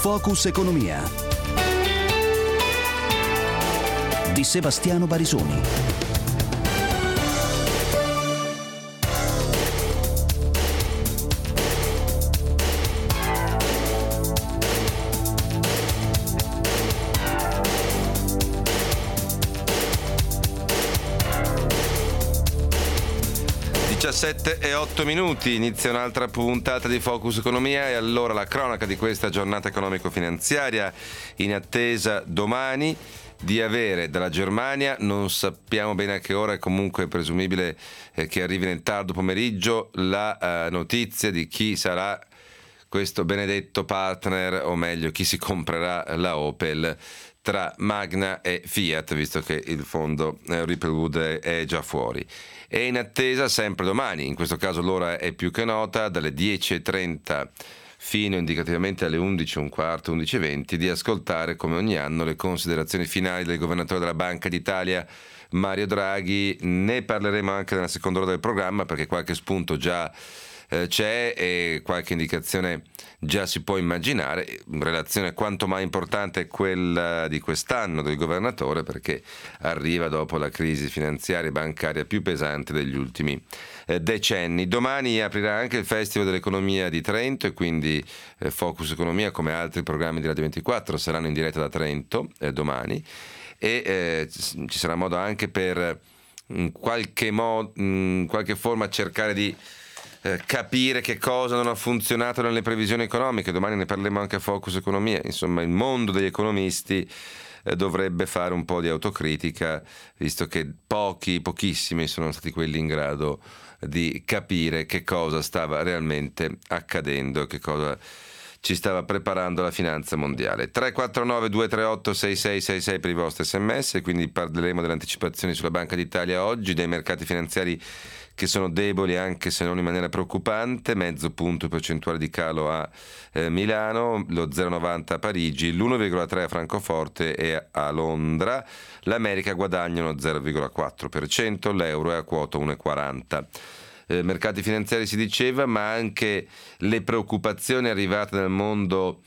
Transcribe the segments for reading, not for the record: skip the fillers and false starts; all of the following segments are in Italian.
Focus Economia di Sebastiano Barisoni. 17:08, inizia un'altra puntata di Focus Economia e allora la cronaca di questa giornata economico-finanziaria, in attesa domani di avere dalla Germania, non sappiamo bene a che ora, è comunque presumibile che arrivi nel tardo pomeriggio, la notizia di chi sarà questo benedetto partner, o meglio chi si comprerà la Opel tra Magna e Fiat, visto che il fondo Ripplewood è già fuori. E in attesa sempre domani, in questo caso l'ora è più che nota, dalle 10:30 fino indicativamente alle 11:15, 11:20, di ascoltare come ogni anno le considerazioni finali del governatore della Banca d'Italia Mario Draghi. Ne parleremo anche nella seconda ora del programma, perché qualche spunto già c'è e qualche indicazione già si può immaginare. Relazione quanto mai importante è quella di quest'anno del governatore, perché arriva dopo la crisi finanziaria e bancaria più pesante degli ultimi decenni. Domani aprirà anche il Festival dell'Economia di Trento e quindi Focus Economia, come altri programmi di Radio 24, saranno in diretta da Trento domani, e ci sarà modo anche per in qualche forma cercare di capire che cosa non ha funzionato nelle previsioni economiche. Domani ne parleremo anche a Focus Economia. Insomma, il mondo degli economisti dovrebbe fare un po' di autocritica, visto che pochissimi sono stati quelli in grado di capire che cosa stava realmente accadendo e che cosa ci stava preparando la finanza mondiale. 349 238 6666 per i vostri sms, quindi parleremo delle anticipazioni sulla Banca d'Italia oggi, dei mercati finanziari che sono deboli anche se non in maniera preoccupante, mezzo punto percentuale di calo a Milano, lo 0,90 a Parigi, l'1,3 a Francoforte e a Londra, l'America guadagna uno 0,4%, l'euro è a quota 1,40. Mercati finanziari si diceva, ma anche le preoccupazioni arrivate dal mondo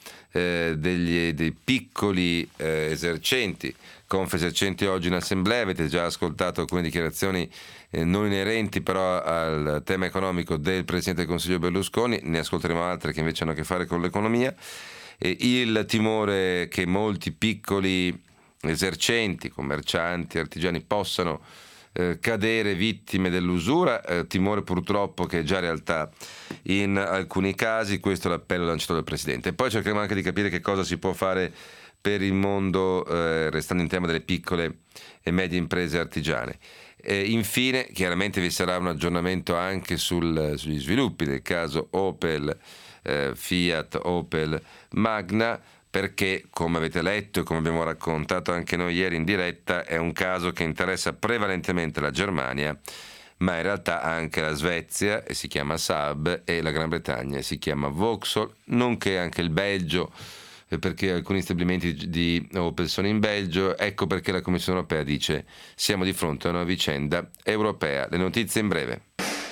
dei piccoli esercenti. Confesercenti oggi in assemblea, avete già ascoltato alcune dichiarazioni non inerenti però al tema economico del Presidente del Consiglio Berlusconi, ne ascolteremo altre che invece hanno a che fare con l'economia. Il timore che molti piccoli esercenti, commercianti, artigiani possano cadere vittime dell'usura, timore purtroppo che è già realtà in alcuni casi. Questo è l'appello lanciato dal Presidente. E poi cercheremo anche di capire che cosa si può fare per il mondo, restando in tema delle piccole e medie imprese artigiane. Infine, chiaramente vi sarà un aggiornamento anche sugli sviluppi del caso Opel, Fiat, Opel, Magna, perché, come avete letto e come abbiamo raccontato anche noi ieri in diretta, è un caso che interessa prevalentemente la Germania, ma in realtà anche la Svezia, e si chiama Saab, e la Gran Bretagna, e si chiama Vauxhall, nonché anche il Belgio, perché alcuni stabilimenti di Opel sono in Belgio. Ecco perché la Commissione Europea dice: siamo di fronte a una vicenda europea. Le notizie in breve.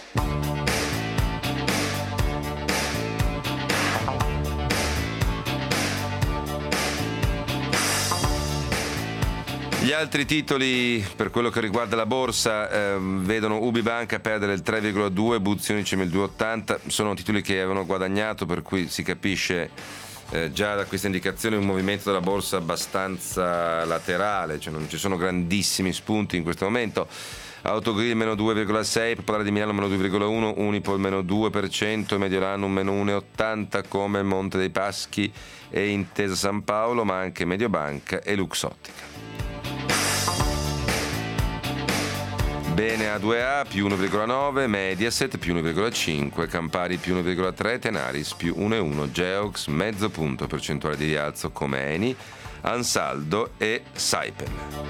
Gli altri titoli per quello che riguarda la borsa vedono UbiBanca perdere il 3,2, Buzzi Unicem il 2,80, sono titoli che avevano guadagnato, per cui si capisce già da questa indicazione un movimento della borsa abbastanza laterale, cioè non ci sono grandissimi spunti in questo momento. Autogrill meno 2,6, Popolare di Milano meno 2,1, Unipol meno 2%, Mediolanum meno 1,80 come Monte dei Paschi e Intesa San Paolo, ma anche Mediobanca e Luxottica. Bene A2A più 1,9, Mediaset più 1,5, Campari più 1,3, Tenaris più 1,1, Geox mezzo punto percentuale di rialzo come Eni, Ansaldo e Saipem.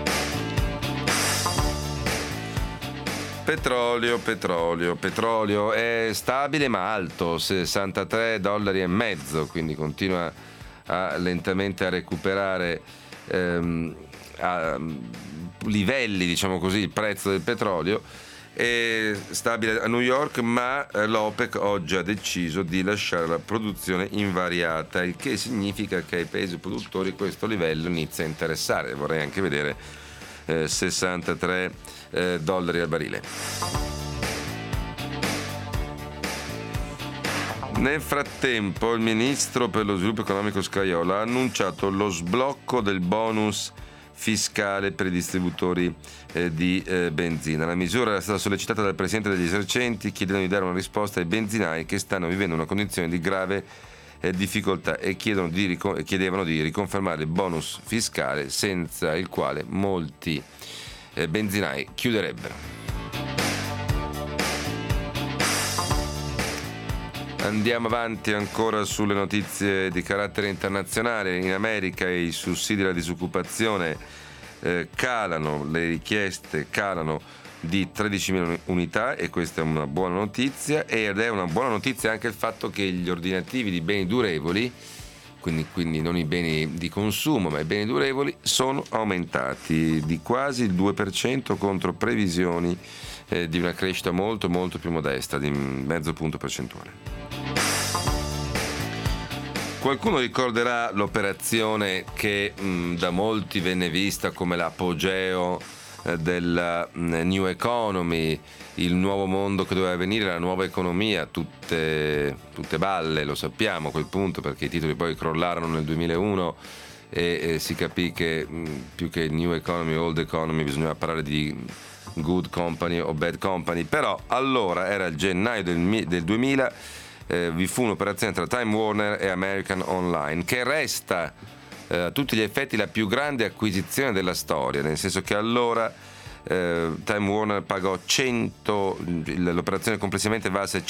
Petrolio è stabile ma alto, $63,50, quindi continua lentamente a recuperare a livelli, diciamo così, il prezzo del petrolio. è stabile a New York, ma l'OPEC oggi ha deciso di lasciare la produzione invariata, il che significa che ai paesi produttori questo livello inizia a interessare. Vorrei anche vedere 63 dollari al barile. Nel frattempo il ministro per lo sviluppo economico Scajola ha annunciato lo sblocco del bonus fiscale per i distributori di benzina. La misura era stata sollecitata dal presidente degli esercenti, chiedendo di dare una risposta ai benzinai che stanno vivendo una condizione di grave difficoltà e chiedevano di riconfermare il bonus fiscale, senza il quale molti benzinai chiuderebbero. Andiamo avanti ancora sulle notizie di carattere internazionale. In America i sussidi alla disoccupazione calano, le richieste calano di 13.000 unità, e questa è una buona notizia, ed è una buona notizia anche il fatto che gli ordinativi di beni durevoli, quindi non i beni di consumo ma i beni durevoli, sono aumentati di quasi il 2% contro previsioni di una crescita molto molto più modesta, di mezzo punto percentuale. Qualcuno ricorderà l'operazione che da molti venne vista come l'apogeo della New Economy, il nuovo mondo che doveva venire, la nuova economia, tutte balle, lo sappiamo a quel punto, perché i titoli poi crollarono nel 2001 e si capì che più che New Economy, Old Economy, bisognava parlare di Good Company o Bad Company. Però allora era il gennaio del 2000, vi fu un'operazione tra Time Warner e American Online, che resta a tutti gli effetti la più grande acquisizione della storia, nel senso che allora Time Warner pagò l'operazione complessivamente valse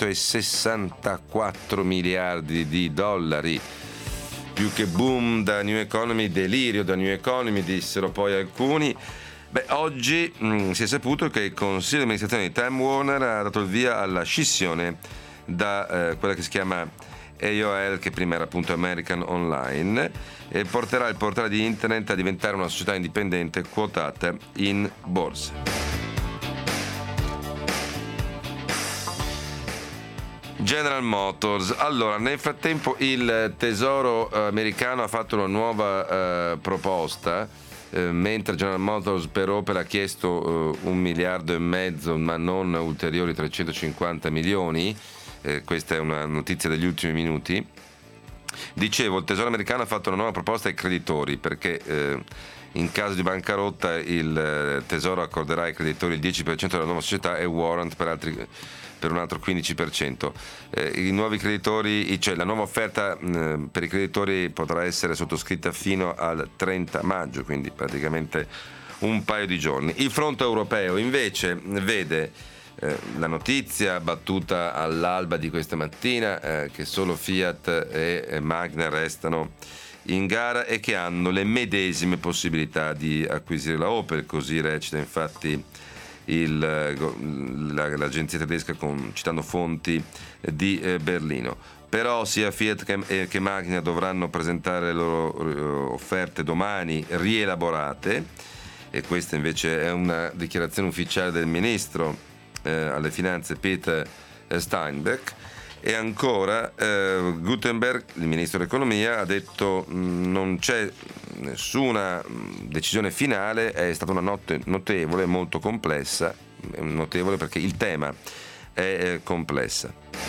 164 miliardi di dollari, più che boom da New Economy, delirio da New Economy, dissero poi alcuni. Oggi si è saputo che il consiglio di amministrazione di Time Warner ha dato il via alla scissione da quella che si chiama AOL, che prima era appunto American Online, e porterà il portale di internet a diventare una società indipendente quotata in borsa. General Motors. Allora, nel frattempo il Tesoro americano ha fatto una nuova proposta, mentre General Motors per Opel ha chiesto 1,5 miliardi, ma non ulteriori 350 milioni. Questa è una notizia degli ultimi minuti. Dicevo, il Tesoro americano ha fatto una nuova proposta ai creditori, perché in caso di bancarotta il Tesoro accorderà ai creditori il 10% della nuova società e warrant per un altro 15%. I nuovi creditori, cioè la nuova offerta per i creditori potrà essere sottoscritta fino al 30 maggio, quindi praticamente un paio di giorni. Il fronte europeo invece vede la notizia battuta all'alba di questa mattina che solo Fiat e Magna restano in gara e che hanno le medesime possibilità di acquisire la Opel, così recita infatti l'agenzia tedesca citando fonti di Berlino. Però sia Fiat che Magna dovranno presentare le loro offerte domani rielaborate, e questa invece è una dichiarazione ufficiale del ministro alle finanze Peter Steinbrück. E ancora Gutenberg, il ministro dell'economia, ha detto non c'è nessuna decisione finale, è stata una notte notevole, molto complessa, notevole perché il tema è complessa.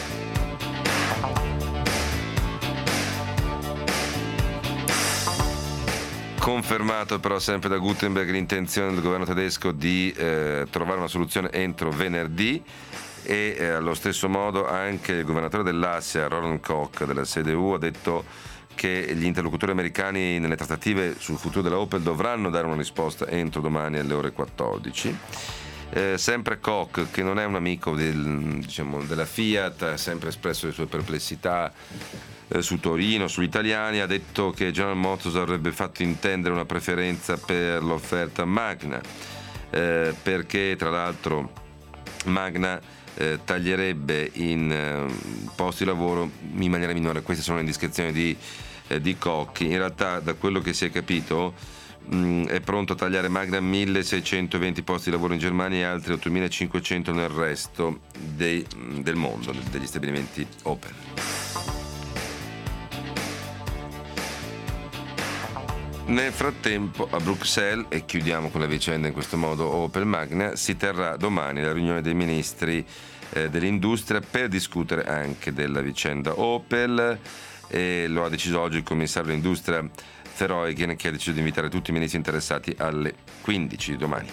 Confermato però sempre da Gutenberg l'intenzione del governo tedesco di trovare una soluzione entro venerdì, e allo stesso modo anche il governatore dell'Assia, Roland Koch, della CDU, ha detto che gli interlocutori americani nelle trattative sul futuro della Opel dovranno dare una risposta entro domani alle ore 14. Sempre Koch, che non è un amico della Fiat, ha sempre espresso le sue perplessità su Torino, sugli italiani, ha detto che General Motors avrebbe fatto intendere una preferenza per l'offerta Magna, perché tra l'altro Magna taglierebbe in posti di lavoro in maniera minore. Queste sono le indiscrezioni di Koch. In realtà, da quello che si è capito, è pronto a tagliare Magna 1.620 posti di lavoro in Germania e altri 8.500 nel resto del mondo, degli stabilimenti Opel. Nel frattempo a Bruxelles, e chiudiamo con la vicenda in questo modo Opel Magna, si terrà domani la riunione dei ministri dell'industria per discutere anche della vicenda Opel, e lo ha deciso oggi il commissario dell'industria Verheugen, che ha deciso di invitare tutti i ministri interessati alle 15 di domani.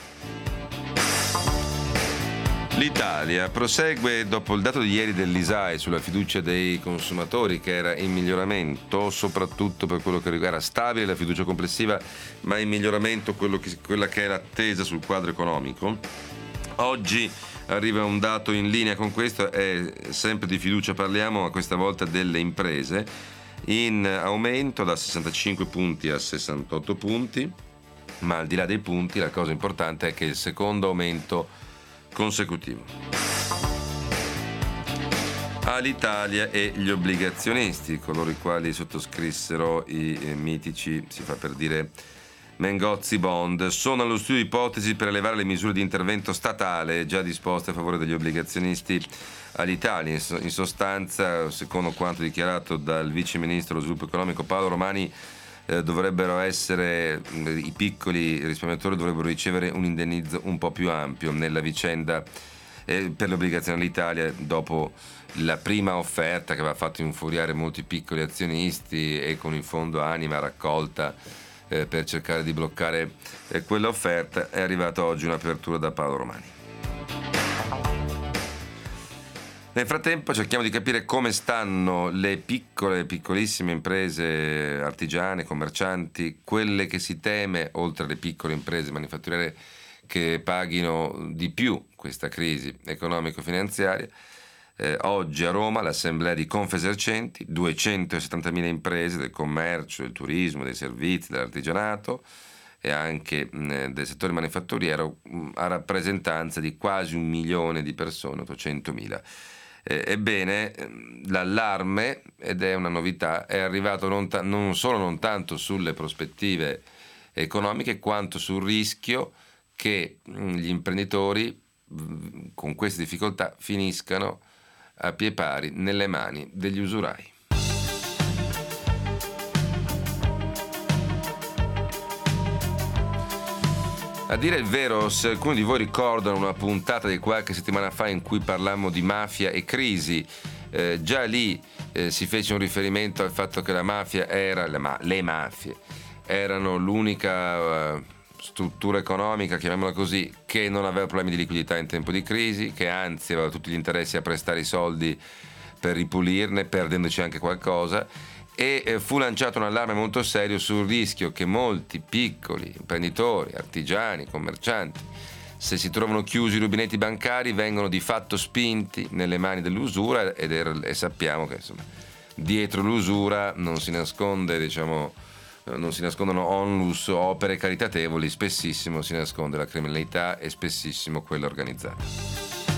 L'Italia prosegue dopo il dato di ieri dell'ISAE sulla fiducia dei consumatori, che era in miglioramento, soprattutto per quello che riguarda stabile la fiducia complessiva, ma in miglioramento quella che è l'attesa sul quadro economico. Oggi arriva un dato in linea con questo, è sempre di fiducia parliamo, ma questa volta delle imprese, in aumento da 65 punti a 68 punti, ma al di là dei punti la cosa importante è che è il secondo aumento consecutivo. All'Italia e gli obbligazionisti, coloro i quali sottoscrissero i mitici, si fa per dire, Mengozzi Bond, sono allo studio ipotesi per elevare le misure di intervento statale già disposte a favore degli obbligazionisti all'Italia. In sostanza, secondo quanto dichiarato dal vice ministro dello sviluppo economico Paolo Romani, dovrebbero essere, i piccoli risparmiatori dovrebbero ricevere un indennizzo un po' più ampio nella vicenda per le obbligazioni all'Italia, dopo la prima offerta che aveva fatto infuriare molti piccoli azionisti, e con il fondo Anima raccolta per cercare di bloccare quell'offerta, è arrivata oggi un'apertura da Paolo Romani. Nel frattempo cerchiamo di capire come stanno le piccolissime imprese artigiane, commercianti, quelle che si teme, oltre alle piccole imprese manifatturiere, che paghino di più questa crisi economico-finanziaria. Oggi a Roma l'assemblea di Confesercenti, 270.000 imprese del commercio, del turismo, dei servizi, dell'artigianato e anche del settore manifatturiero, a rappresentanza di quasi 1 milione di persone, 800.000. Ebbene, l'allarme, ed è una novità, è arrivato non tanto sulle prospettive economiche quanto sul rischio che gli imprenditori con queste difficoltà finiscano a piè pari nelle mani degli usurai. A dire il vero, se alcuni di voi ricordano una puntata di qualche settimana fa in cui parlammo di mafia e crisi, già lì si fece un riferimento al fatto che la mafia era, le mafie erano l'unica struttura economica, chiamiamola così, che non aveva problemi di liquidità in tempo di crisi, che anzi aveva tutti gli interessi a prestare i soldi per ripulirne, perdendoci anche qualcosa. E fu lanciato un allarme molto serio sul rischio che molti piccoli imprenditori, artigiani, commercianti, se si trovano chiusi i rubinetti bancari, vengono di fatto spinti nelle mani dell'usura, e sappiamo che insomma dietro l'usura non si nasconde, non si nascondono onlus o opere caritatevoli, spessissimo si nasconde la criminalità e spessissimo quella organizzata.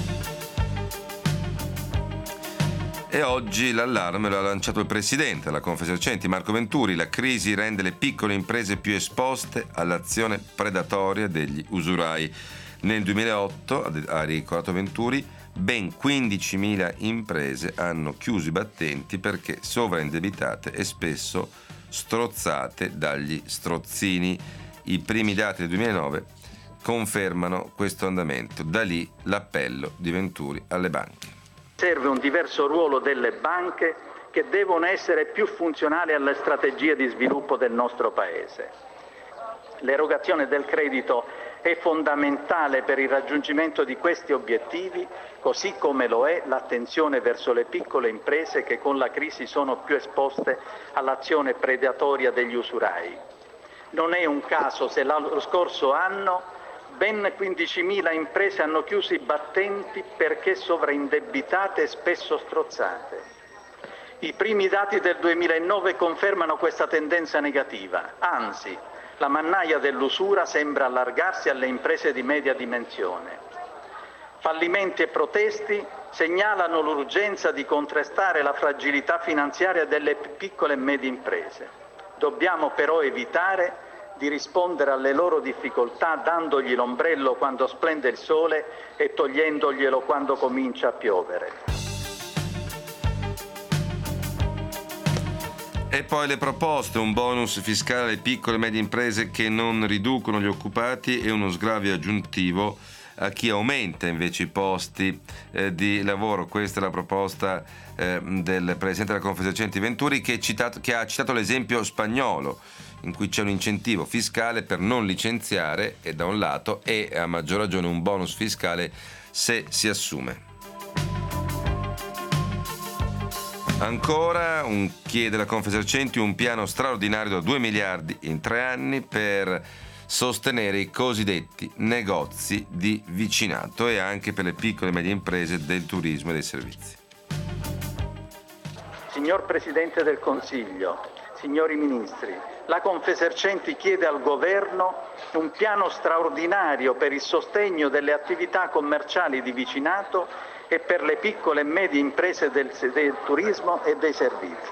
E oggi l'allarme lo ha lanciato il presidente della Confesercenti, Marco Venturi. La crisi rende le piccole imprese più esposte all'azione predatoria degli usurai. Nel 2008, ha ricordato Venturi, ben 15.000 imprese hanno chiuso i battenti perché sovraindebitate e spesso strozzate dagli strozzini. I primi dati del 2009 confermano questo andamento. Da lì l'appello di Venturi alle banche. Serve un diverso ruolo delle banche, che devono essere più funzionali alle strategie di sviluppo del nostro Paese. L'erogazione del credito è fondamentale per il raggiungimento di questi obiettivi, così come lo è l'attenzione verso le piccole imprese che con la crisi sono più esposte all'azione predatoria degli usurai. Non è un caso se lo scorso anno ben 15.000 imprese hanno chiuso i battenti perché sovraindebitate e spesso strozzate. I primi dati del 2009 confermano questa tendenza negativa, anzi, la mannaia dell'usura sembra allargarsi alle imprese di media dimensione. Fallimenti e protesti segnalano l'urgenza di contrastare la fragilità finanziaria delle piccole e medie imprese. Dobbiamo però evitare di rispondere alle loro difficoltà dandogli l'ombrello quando splende il sole e togliendoglielo quando comincia a piovere. E poi le proposte, un bonus fiscale alle piccole e medie imprese che non riducono gli occupati e uno sgravio aggiuntivo a chi aumenta invece i posti di lavoro. Questa è la proposta del Presidente della Confesercenti Venturi che ha citato l'esempio spagnolo, in cui c'è un incentivo fiscale per non licenziare e da un lato e a maggior ragione un bonus fiscale se si assume. Ancora chiede la Confesercenti un piano straordinario da 2 miliardi in 3 anni per sostenere i cosiddetti negozi di vicinato e anche per le piccole e medie imprese del turismo e dei servizi. Signor Presidente del Consiglio, signori Ministri, la Confesercenti chiede al Governo un piano straordinario per il sostegno delle attività commerciali di vicinato e per le piccole e medie imprese del turismo e dei servizi.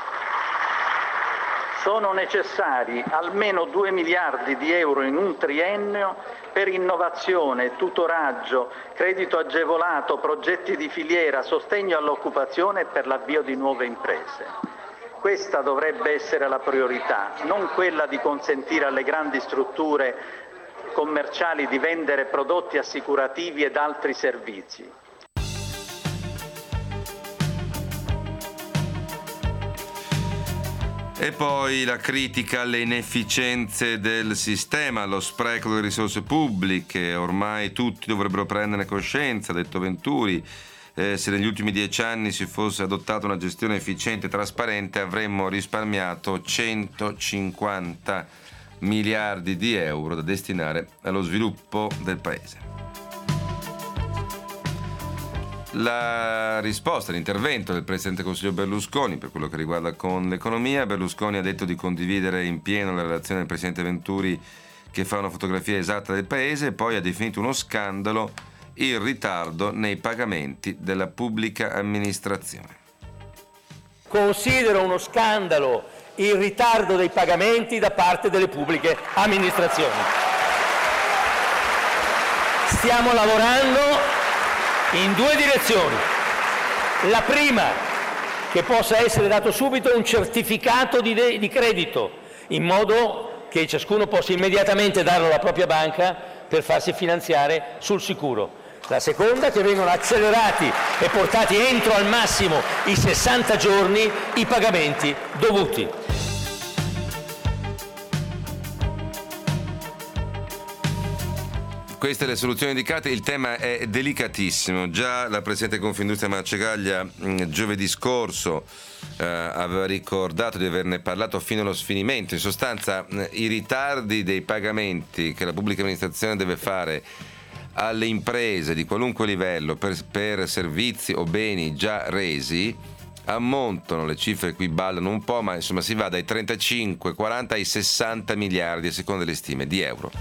Sono necessari almeno 2 miliardi di euro in un triennio per innovazione, tutoraggio, credito agevolato, progetti di filiera, sostegno all'occupazione e per l'avvio di nuove imprese. Questa dovrebbe essere la priorità, non quella di consentire alle grandi strutture commerciali di vendere prodotti assicurativi ed altri servizi. E poi la critica alle inefficienze del sistema, allo spreco delle risorse pubbliche. Ormai tutti dovrebbero prenderne coscienza, ha detto Venturi. Se negli ultimi 10 anni si fosse adottata una gestione efficiente e trasparente avremmo risparmiato 150 miliardi di euro da destinare allo sviluppo del Paese. La risposta, l'intervento del Presidente del Consiglio Berlusconi per quello che riguarda con l'economia. Berlusconi ha detto di condividere in pieno la relazione del Presidente Venturi che fa una fotografia esatta del Paese e poi ha definito uno scandalo il ritardo nei pagamenti della pubblica amministrazione. Considero uno scandalo il ritardo dei pagamenti da parte delle pubbliche amministrazioni. Stiamo lavorando in 2 direzioni. La prima, che possa essere dato subito un certificato di credito, in modo che ciascuno possa immediatamente darlo alla propria banca per farsi finanziare sul sicuro. La seconda, che vengano accelerati e portati entro al massimo i 60 giorni i pagamenti dovuti. Queste le soluzioni indicate, il tema è delicatissimo. Già la Presidente Confindustria Marcegaglia giovedì scorso aveva ricordato di averne parlato fino allo sfinimento. In sostanza i ritardi dei pagamenti che la pubblica amministrazione deve fare alle imprese di qualunque livello per servizi o beni già resi ammontano, le cifre qui ballano un po', ma insomma si va dai 35, 40 ai 60 miliardi a seconda delle stime di euro.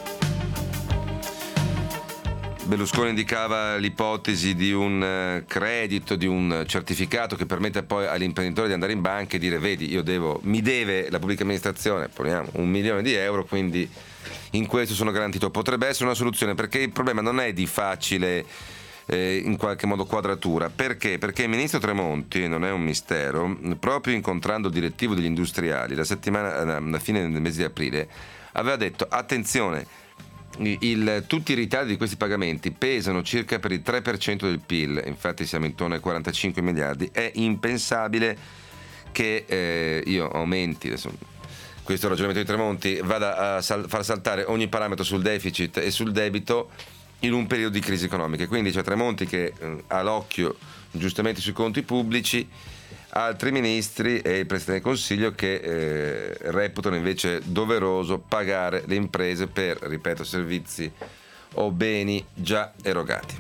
Berlusconi indicava l'ipotesi di un credito, di un certificato che permette poi all'imprenditore di andare in banca e dire: vedi, mi deve la pubblica amministrazione, poniamo, 1 milione di euro, quindi in questo sono garantito. Potrebbe essere una soluzione, perché il problema non è di facile in qualche modo quadratura. Perché? Perché il ministro Tremonti, non è un mistero, proprio incontrando il direttivo degli industriali la fine del mese di aprile, aveva detto: attenzione, tutti i ritardi di questi pagamenti pesano circa per il 3% del PIL, infatti siamo intorno ai 45 miliardi, è impensabile che io aumenti, adesso, questo ragionamento di Tremonti, vada a far saltare ogni parametro sul deficit e sul debito in un periodo di crisi economica. Quindi c'è Tremonti che ha l'occhio giustamente sui conti pubblici, altri ministri e il Presidente del Consiglio che reputano invece doveroso pagare le imprese per, ripeto, servizi o beni già erogati.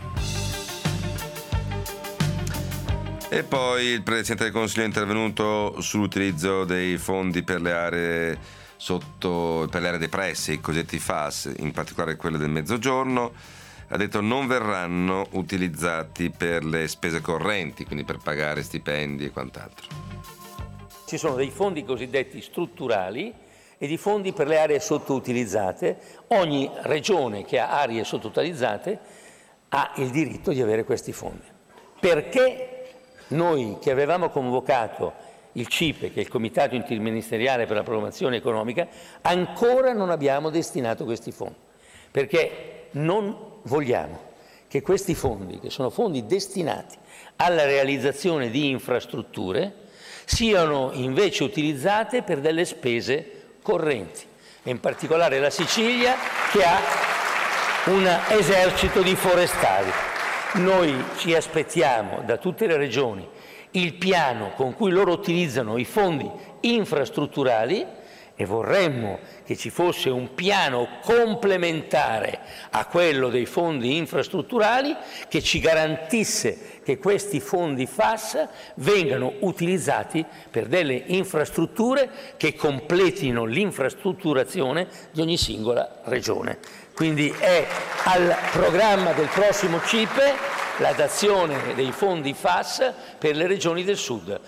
E poi il Presidente del Consiglio è intervenuto sull'utilizzo dei fondi per le aree depresse, i cosiddetti FAS, in particolare quelle del Mezzogiorno. Ha detto non verranno utilizzati per le spese correnti, quindi per pagare stipendi e quant'altro. Ci sono dei fondi cosiddetti strutturali e di fondi per le aree sottoutilizzate. Ogni regione che ha aree sottoutilizzate ha il diritto di avere questi fondi. Perché noi che avevamo convocato il CIPE, che è il Comitato Interministeriale per la Programmazione Economica, ancora non abbiamo destinato questi fondi, perché non vogliamo che questi fondi, che sono fondi destinati alla realizzazione di infrastrutture, siano invece utilizzate per delle spese correnti, e in particolare la Sicilia, che ha un esercito di forestali. Noi ci aspettiamo da tutte le regioni il piano con cui loro utilizzano i fondi infrastrutturali, e vorremmo che ci fosse un piano complementare a quello dei fondi infrastrutturali che ci garantisse che questi fondi FAS vengano utilizzati per delle infrastrutture che completino l'infrastrutturazione di ogni singola regione. Quindi è al programma del prossimo CIPE la dazione dei fondi FAS per le regioni del Sud.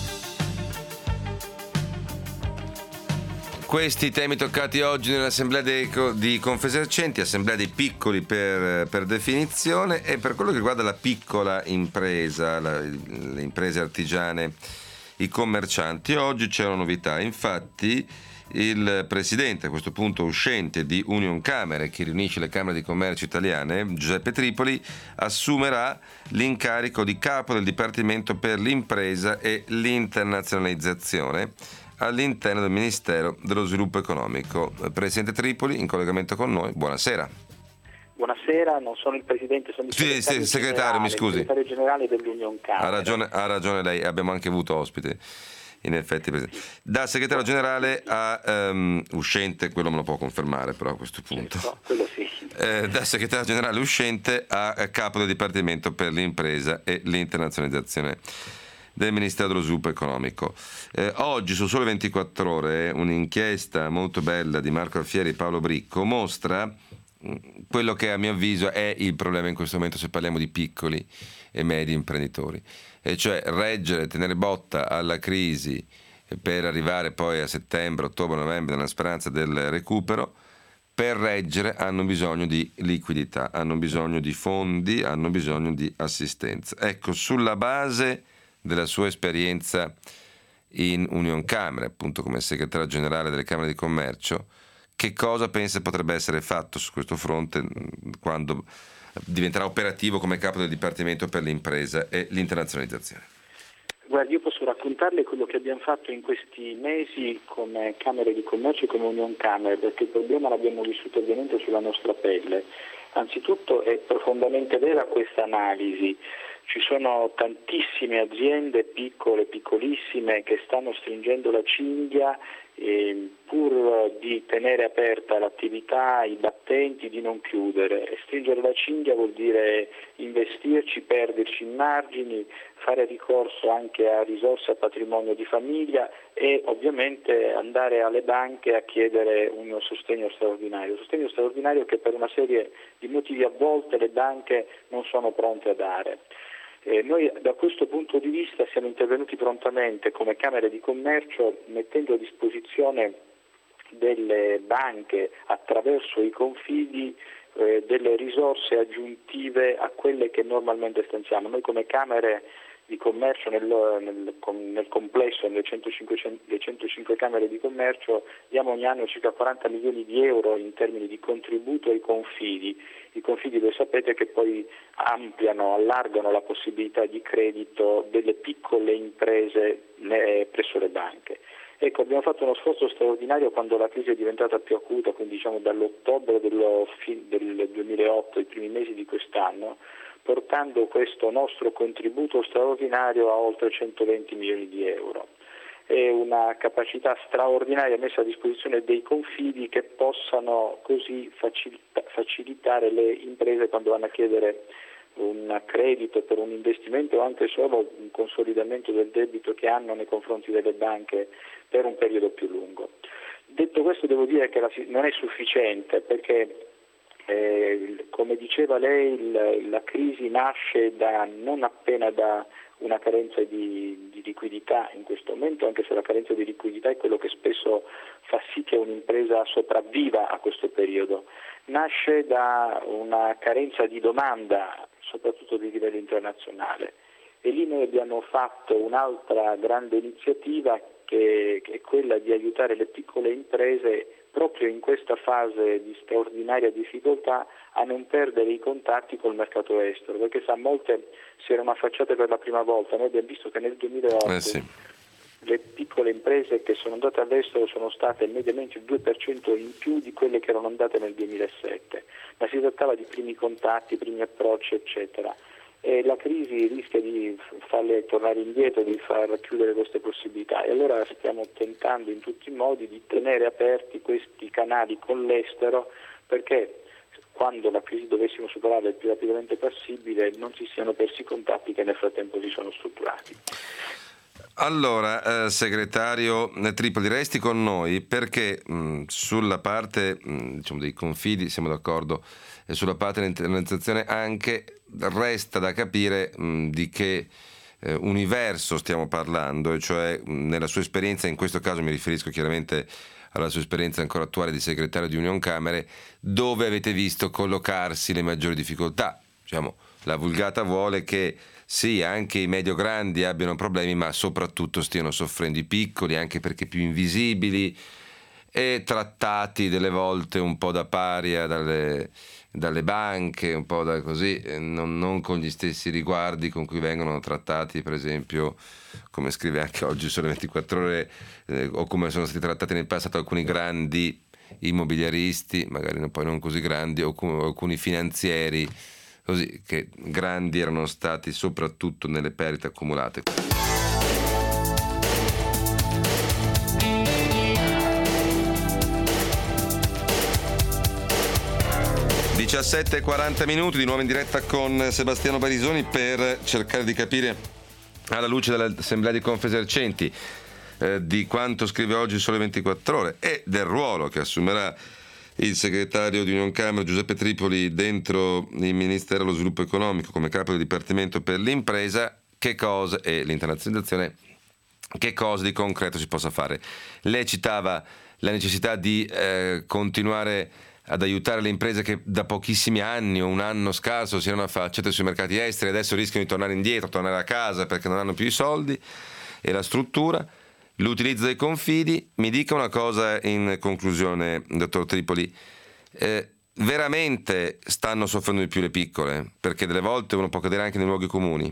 Questi temi toccati oggi nell'assemblea di Confesercenti, assemblea dei piccoli per definizione, e per quello che riguarda la piccola impresa, le imprese artigiane, i commercianti. Oggi c'è una novità, infatti il presidente, a questo punto uscente, di Unioncamere, che riunisce le Camere di Commercio italiane, Giuseppe Tripoli, assumerà l'incarico di capo del Dipartimento per l'impresa e l'internazionalizzazione all'interno del Ministero dello Sviluppo Economico. Presidente Tripoli, in collegamento con noi, buonasera. Buonasera, non sono il Presidente, sono il segretario, mi scusi. Segretario generale dell'Unioncamere. Ha ragione lei, abbiamo anche avuto ospite, in effetti. Da segretario generale a uscente, quello me lo può confermare però a questo punto. Certo, quello sì. Da segretario generale uscente a capo del Dipartimento per l'impresa e l'internazionalizzazione del Ministero dello Sviluppo Economico. Oggi su Sole 24 Ore un'inchiesta molto bella di Marco Alfieri e Paolo Bricco mostra quello che a mio avviso è il problema in questo momento se parliamo di piccoli e medi imprenditori, e cioè reggere, tenere botta alla crisi per arrivare poi a settembre, ottobre, novembre nella speranza del recupero. Per reggere hanno bisogno di liquidità, hanno bisogno di fondi, hanno bisogno di assistenza. Ecco, sulla base della sua esperienza in Unioncamere, appunto come segretario generale delle Camere di Commercio, che cosa pensa potrebbe essere fatto su questo fronte quando diventerà operativo come capo del Dipartimento per l'impresa e l'internazionalizzazione? Guardi, io posso raccontarle quello che abbiamo fatto in questi mesi come Camere di Commercio e come Unioncamere, perché il problema l'abbiamo vissuto ovviamente sulla nostra pelle. Anzitutto è profondamente vera questa analisi. Ci sono tantissime aziende piccole, piccolissime, che stanno stringendo la cinghia pur di tenere aperta l'attività, i battenti, di non chiudere. E stringere la cinghia vuol dire investirci, perderci in margini, fare ricorso anche a risorse, a patrimonio di famiglia e ovviamente andare alle banche a chiedere un sostegno straordinario che per una serie di motivi a volte le banche non sono pronte a dare. Noi da questo punto di vista siamo intervenuti prontamente come Camere di Commercio mettendo a disposizione delle banche attraverso i confidi delle risorse aggiuntive a quelle che normalmente stanziamo. Noi come Camere di Commercio nel complesso, nelle 105 Camere di Commercio, diamo ogni anno circa 40 milioni di euro in termini di contributo ai confidi. I confidi, voi sapete, che poi allargano la possibilità di credito delle piccole imprese presso le banche. Ecco, abbiamo fatto uno sforzo straordinario quando la crisi è diventata più acuta, quindi diciamo dall'ottobre del 2008 ai primi mesi di quest'anno, portando questo nostro contributo straordinario a oltre 120 milioni di euro. È una capacità straordinaria messa a disposizione dei confidi che possano così facilitare le imprese quando vanno a chiedere un credito per un investimento o anche solo un consolidamento del debito che hanno nei confronti delle banche per un periodo più lungo. Detto questo, devo dire che non è sufficiente perché come diceva lei, la crisi nasce non appena da una carenza di liquidità in questo momento, anche se la carenza di liquidità è quello che spesso fa sì che un'impresa sopravviva a questo periodo. Nasce da una carenza di domanda, soprattutto di livello internazionale, e lì noi abbiamo fatto un'altra grande iniziativa che è quella di aiutare le piccole imprese proprio in questa fase di straordinaria difficoltà a non perdere i contatti col mercato estero, perché molte si erano affacciate per la prima volta. Noi abbiamo visto che nel 2008 le piccole imprese che sono andate all'estero sono state mediamente il 2% in più di quelle che erano andate nel 2007, ma si trattava di primi contatti, primi approcci, eccetera. E la crisi rischia di farle tornare indietro, di far chiudere queste possibilità, e allora stiamo tentando in tutti i modi di tenere aperti questi canali con l'estero, perché quando la crisi dovessimo superarla il più rapidamente possibile non si siano persi i contatti che nel frattempo si sono strutturati. Allora, segretario Tripoli, resti con noi perché sulla parte diciamo, dei confidi siamo d'accordo, e sulla parte dell'internalizzazione anche resta da capire di che universo stiamo parlando, e cioè nella sua esperienza, in questo caso mi riferisco chiaramente alla sua esperienza ancora attuale di segretario di Unioncamere, dove avete visto collocarsi le maggiori difficoltà. Diciamo, la vulgata vuole che sì, anche i medio-grandi abbiano problemi, ma soprattutto stiano soffrendo i piccoli, anche perché più invisibili e trattati delle volte un po' da paria dalle banche, un po' da così, non con gli stessi riguardi con cui vengono trattati, per esempio, come scrive anche oggi Sole 24 Ore, o come sono stati trattati nel passato alcuni grandi immobiliaristi, magari poi non così grandi, o alcuni finanzieri, così, che grandi erano stati soprattutto nelle perdite accumulate. 17:40 di nuovo in diretta con Sebastiano Barisoni per cercare di capire, alla luce dell'Assemblea di Confesercenti, di quanto scrive oggi Sole 24 Ore e del ruolo che assumerà il segretario di Unioncamere Giuseppe Tripoli dentro il Ministero dello Sviluppo Economico come capo del Dipartimento per l'impresa, che cosa e l'internazionalizzazione, che cosa di concreto si possa fare. Lei citava la necessità di continuare ad aiutare le imprese che da pochissimi anni o un anno scarso si erano affacciate sui mercati esteri, adesso rischiano di tornare indietro, tornare a casa perché non hanno più i soldi e la struttura. L'utilizzo dei confidi. Mi dica una cosa in conclusione, dottor Tripoli, veramente stanno soffrendo di più le piccole? Perché delle volte uno può cadere anche nei luoghi comuni.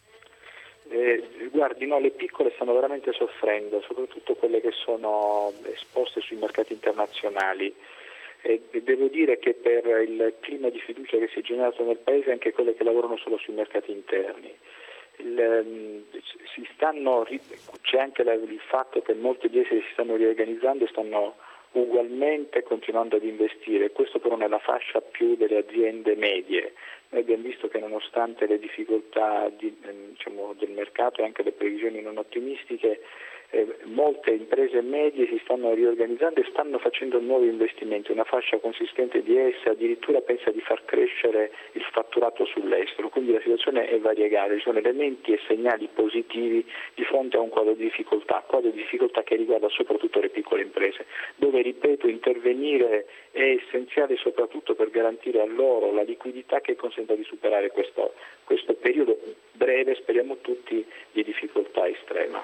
Guardi, no, le piccole stanno veramente soffrendo, soprattutto quelle che sono esposte sui mercati internazionali. E devo dire che per il clima di fiducia che si è generato nel Paese, anche quelle che lavorano solo sui mercati interni. C'è anche il fatto che molte di esse si stanno riorganizzando e stanno ugualmente continuando ad investire, questo però nella fascia più delle aziende medie. Noi abbiamo visto che nonostante le difficoltà del mercato e anche le previsioni non ottimistiche, molte imprese medie si stanno riorganizzando e stanno facendo nuovi investimenti. Una fascia consistente di esse addirittura pensa di far crescere il fatturato sull'estero, quindi la situazione è variegata, ci sono elementi e segnali positivi di fronte a un quadro di difficoltà che riguarda soprattutto le piccole imprese, dove, ripeto, intervenire è essenziale soprattutto per garantire a loro la liquidità che consenta di superare questo periodo breve, speriamo tutti, di difficoltà estrema.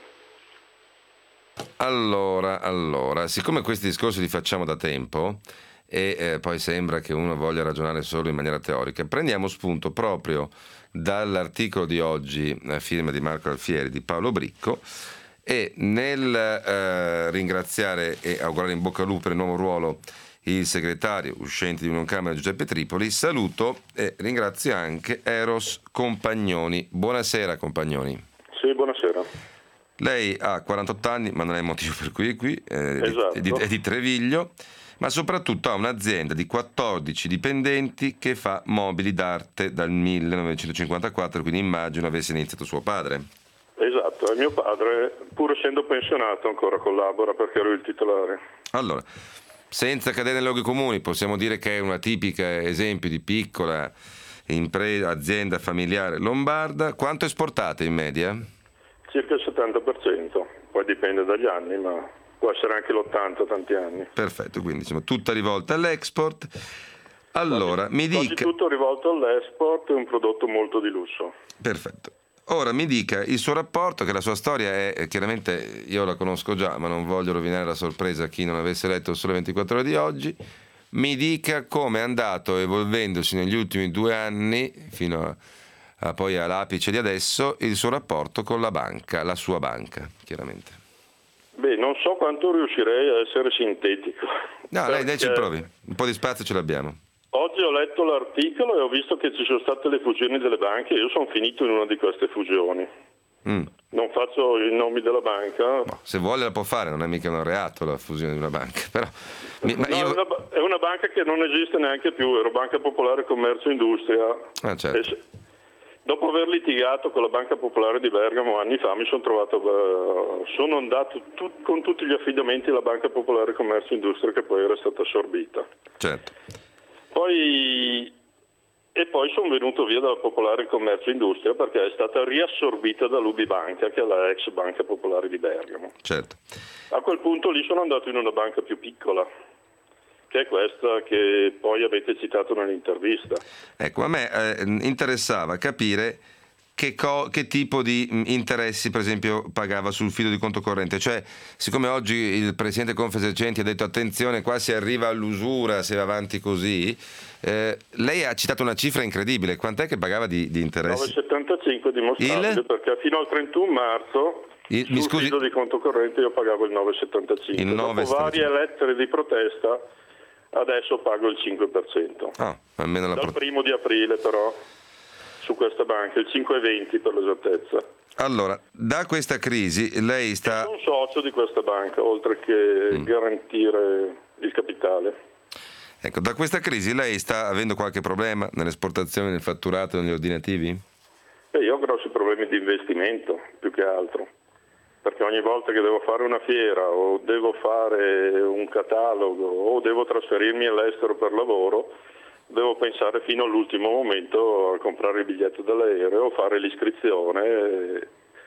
Allora, siccome questi discorsi li facciamo da tempo e poi sembra che uno voglia ragionare solo in maniera teorica, prendiamo spunto proprio dall'articolo di oggi, firma di Marco Alfieri, di Paolo Bricco, e nel ringraziare e augurare in bocca al lupo per il nuovo ruolo il segretario uscente di Unioncamere Giuseppe Tripoli, saluto e ringrazio anche Eros Compagnoni. Buonasera Compagnoni. Sì, buonasera. Lei ha 48 anni, ma non è il motivo per cui è qui, esatto. è di Treviglio, ma soprattutto ha un'azienda di 14 dipendenti che fa mobili d'arte dal 1954, quindi immagino avesse iniziato suo padre. Esatto, e mio padre, pur essendo pensionato, ancora collabora perché ero il titolare. Allora, senza cadere nei luoghi comuni, possiamo dire che è una tipica esempio di piccola azienda familiare lombarda. Quanto esportate in media? Circa il 70%, poi dipende dagli anni, ma può essere anche l'80 tanti anni. Perfetto, quindi insomma tutta rivolta all'export. Allora, mi Quasi dica... tutto rivolto all'export, è un prodotto molto di lusso. Perfetto. Ora mi dica il suo rapporto, che la sua storia è chiaramente, io la conosco già, ma non voglio rovinare la sorpresa a chi non avesse letto il Sole 24 Ore di oggi. Mi dica come è andato evolvendosi negli ultimi 2 anni, fino a poi all'apice di adesso, il suo rapporto con la banca, la sua banca, chiaramente. Beh, non so quanto riuscirei a essere sintetico. No, lei ci provi, un po' di spazio ce l'abbiamo. Oggi ho letto l'articolo e ho visto che ci sono state le fusioni delle banche e io sono finito in una di queste fusioni. Non faccio i nomi della banca. No, se vuole la può fare, non è mica un reato la fusione di una banca. Però, è una banca che non esiste neanche più, ero Banca Popolare Commercio Industria. Ah, certo. Dopo aver litigato con la Banca Popolare di Bergamo anni fa mi sono andato con tutti gli affidamenti alla Banca Popolare Commercio Industria, che poi era stata assorbita. Certo. Poi sono venuto via dalla Popolare Commercio Industria perché è stata riassorbita dall'Ubibanca, che è la ex Banca Popolare di Bergamo. Certo. A quel punto lì sono andato in una banca più piccola, che è questa che poi avete citato nell'intervista. Ecco, a me interessava capire che tipo di interessi, per esempio, pagava sul fido di conto corrente. Cioè, siccome oggi il presidente Confesercenti ha detto attenzione, qua si arriva all'usura se va avanti così, lei ha citato una cifra incredibile. Quant'è che pagava di interessi? 9,75 dimostrabile, perché fino al 31 marzo sul fido di conto corrente io pagavo il 9,75. Dopo varie lettere di protesta adesso pago il 5%. Almeno dal 1 di aprile però su questa banca, il 5,20 per l'esattezza. Allora, da questa crisi lei sta... Sono un socio di questa banca, oltre che garantire il capitale. Ecco, da questa crisi lei sta avendo qualche problema nell'esportazione, nel fatturato, negli ordinativi? Io ho grossi problemi di investimento, più che altro. Perché ogni volta che devo fare una fiera o devo fare un catalogo o devo trasferirmi all'estero per lavoro, devo pensare fino all'ultimo momento a comprare il biglietto dell'aereo, fare l'iscrizione.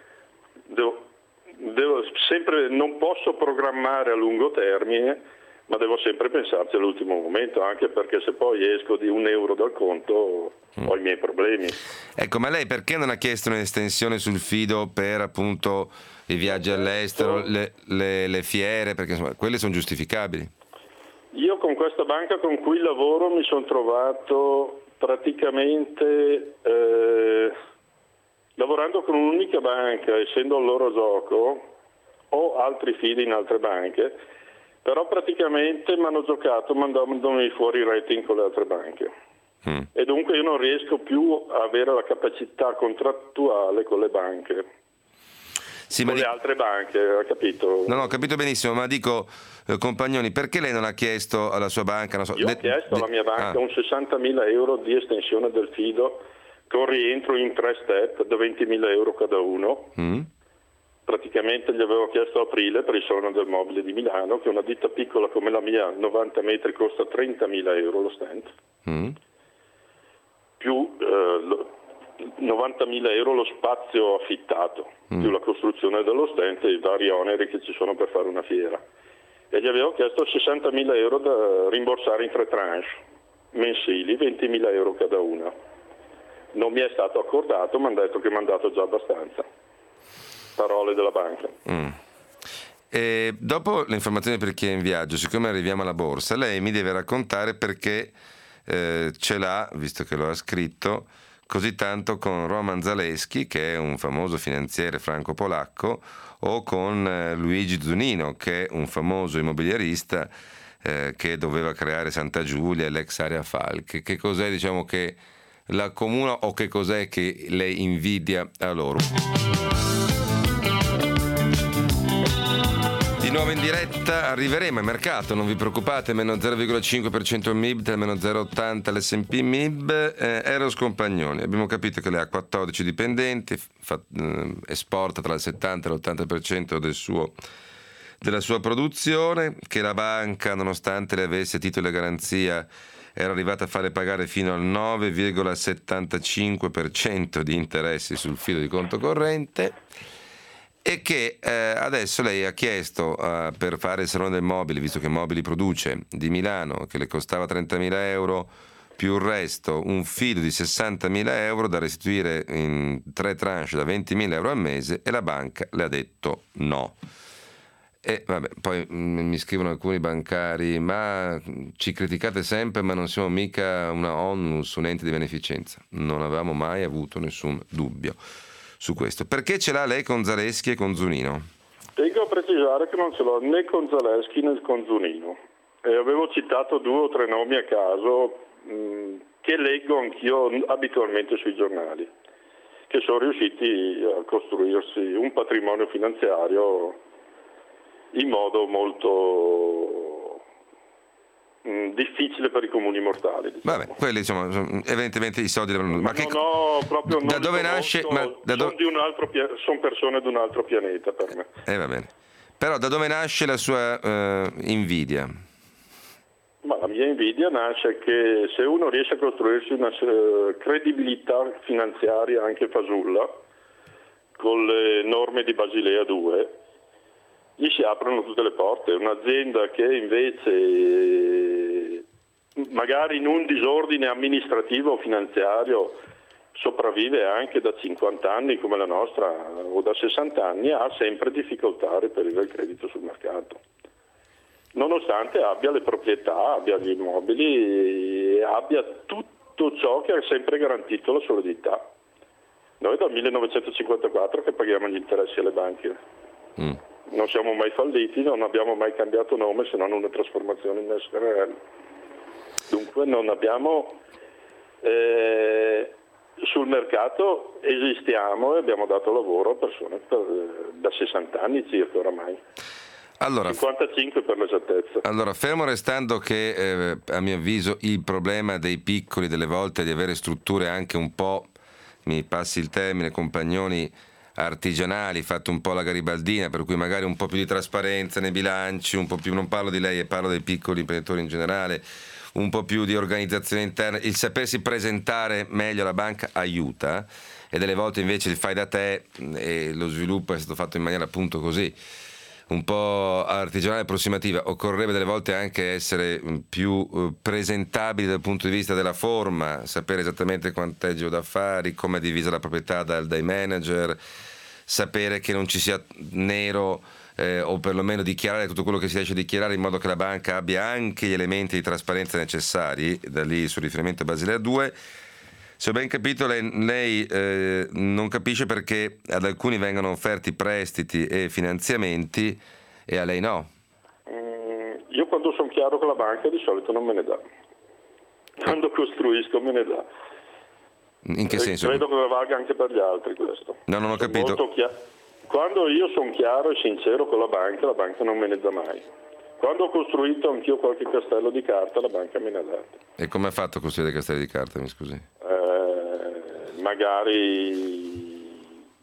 Devo sempre, non posso programmare a lungo termine, ma devo sempre pensarci all'ultimo momento, anche perché se poi esco di €1 dal conto ho i miei problemi. Ecco, ma lei perché non ha chiesto un'estensione sul fido per appunto i viaggi all'estero, le fiere, perché insomma quelle sono giustificabili? Io con questa banca con cui lavoro mi sono trovato praticamente lavorando con un'unica banca, essendo al loro gioco, ho altri fidi in altre banche, però praticamente mi hanno giocato mandandomi fuori il rating con le altre banche. E dunque io non riesco più a avere la capacità contrattuale con le banche. Sì, con le altre banche, ha capito? No, ho capito benissimo, ma dico, Compagnoni, perché lei non ha chiesto alla sua banca? Non so, Io ho chiesto alla mia banca un €60.000 di estensione del fido con rientro in 3 step da €20.000 cada uno. Praticamente gli avevo chiesto a aprile per il Salone del Mobile di Milano, che una ditta piccola come la mia, 90 metri, costa €30.000 lo stand, più €90.000 lo spazio affittato, più la costruzione dello stand e i vari oneri che ci sono per fare una fiera. E gli avevo chiesto €60.000 da rimborsare in 3 tranche mensili, €20.000 cada una. Non mi è stato accordato, mi hanno detto che mi hanno dato già abbastanza. Parole della banca. E dopo le informazioni per chi è in viaggio, siccome arriviamo alla borsa, lei mi deve raccontare perché ce l'ha, visto che lo ha scritto, così tanto con Roman Zalewski, che è un famoso finanziere franco-polacco, o con Luigi Zunino, che è un famoso immobiliarista che doveva creare Santa Giulia e l'ex Area Falck. Che cos'è, diciamo, che la comuna, o che cos'è che lei invidia a loro? Di nuovo in diretta, arriveremo al mercato, non vi preoccupate, meno 0,5% il MIB, meno 0,80 l'S&P MIB. Eros Compagnoni, abbiamo capito che lei ha 14 dipendenti, esporta tra il 70 e l'80% della sua produzione, che la banca, nonostante le avesse titolo e garanzia, era arrivata a farle pagare fino al 9,75% di interessi sul fido di conto corrente, e che adesso lei ha chiesto per fare il Salone del Mobile, visto che Mobili produce, di Milano, che le costava 30.000 euro, più il resto, un fido di 60.000 euro da restituire in 3 tranche da 20.000 euro al mese, e la banca le ha detto no. E vabbè, poi mi scrivono alcuni bancari: ma ci criticate sempre, ma non siamo mica una onlus, un ente di beneficenza. Non avevamo mai avuto nessun dubbio su questo. Perché ce l'ha lei con Zaleschi e con Zunino? Tengo a precisare che non ce l'ho né con Zaleschi né con Zunino. Avevo citato 2 o 3 nomi a caso che leggo anch'io abitualmente sui giornali, che sono riusciti a costruirsi un patrimonio finanziario in modo molto difficile per i comuni mortali, diciamo. Vabbè, quelli insomma, evidentemente i soldi devono... Ma proprio da dove nasce? Sono persone di un altro pianeta per me. Va bene. Però da dove nasce la sua invidia? Ma la mia invidia nasce che se uno riesce a costruirsi una credibilità finanziaria anche fasulla, con le norme di Basilea 2, gli si aprono tutte le porte. Un'azienda che invece, magari in un disordine amministrativo o finanziario, sopravvive anche da 50 anni come la nostra o da 60 anni, ha sempre difficoltà a reperire il credito sul mercato, nonostante abbia le proprietà, abbia gli immobili e abbia tutto ciò che ha sempre garantito la solidità. Noi dal 1954 che paghiamo gli interessi alle banche. Non siamo mai falliti, non abbiamo mai cambiato nome se non una trasformazione in SRL. Dunque non abbiamo sul mercato, esistiamo e abbiamo dato lavoro a persone da 60 anni circa oramai. Allora, 55 per l'esattezza. Allora, fermo restando che a mio avviso il problema dei piccoli delle volte è di avere strutture anche un po', mi passi il termine, compagnoni, artigianali, fatte un po' la garibaldina, per cui magari un po' più di trasparenza nei bilanci, un po' più, non parlo di lei, parlo dei piccoli imprenditori in generale, un po' più di organizzazione interna, il sapersi presentare meglio alla banca aiuta, e delle volte invece il fai da te e lo sviluppo è stato fatto in maniera appunto così un po' artigianale e approssimativa. Occorrerebbe delle volte anche essere più presentabili dal punto di vista della forma, sapere esattamente quant'è il giro d'affari, come è divisa la proprietà dai manager, sapere che non ci sia nero, o perlomeno dichiarare tutto quello che si riesce a dichiarare, in modo che la banca abbia anche gli elementi di trasparenza necessari. Da lì il suo riferimento a Basilea 2. Se ho ben capito, lei non capisce perché ad alcuni vengono offerti prestiti e finanziamenti e a lei no. Io quando sono chiaro con la banca di solito non me ne dà. Quando costruisco me ne dà. In che senso? Credo che valga anche per gli altri questo. No, non ho capito. Quando io sono chiaro e sincero con la banca non me ne dà mai. Quando ho costruito anch'io qualche castello di carta, la banca me ne ha dato. E come ha fatto a costruire castelli di carta, mi scusi? Magari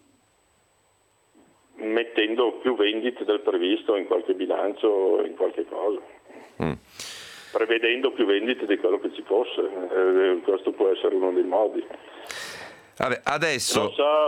mettendo più vendite del previsto in qualche bilancio o in qualche cosa. Prevedendo più vendite di quello che ci fosse. Questo può essere uno dei modi. Vabbè, adesso...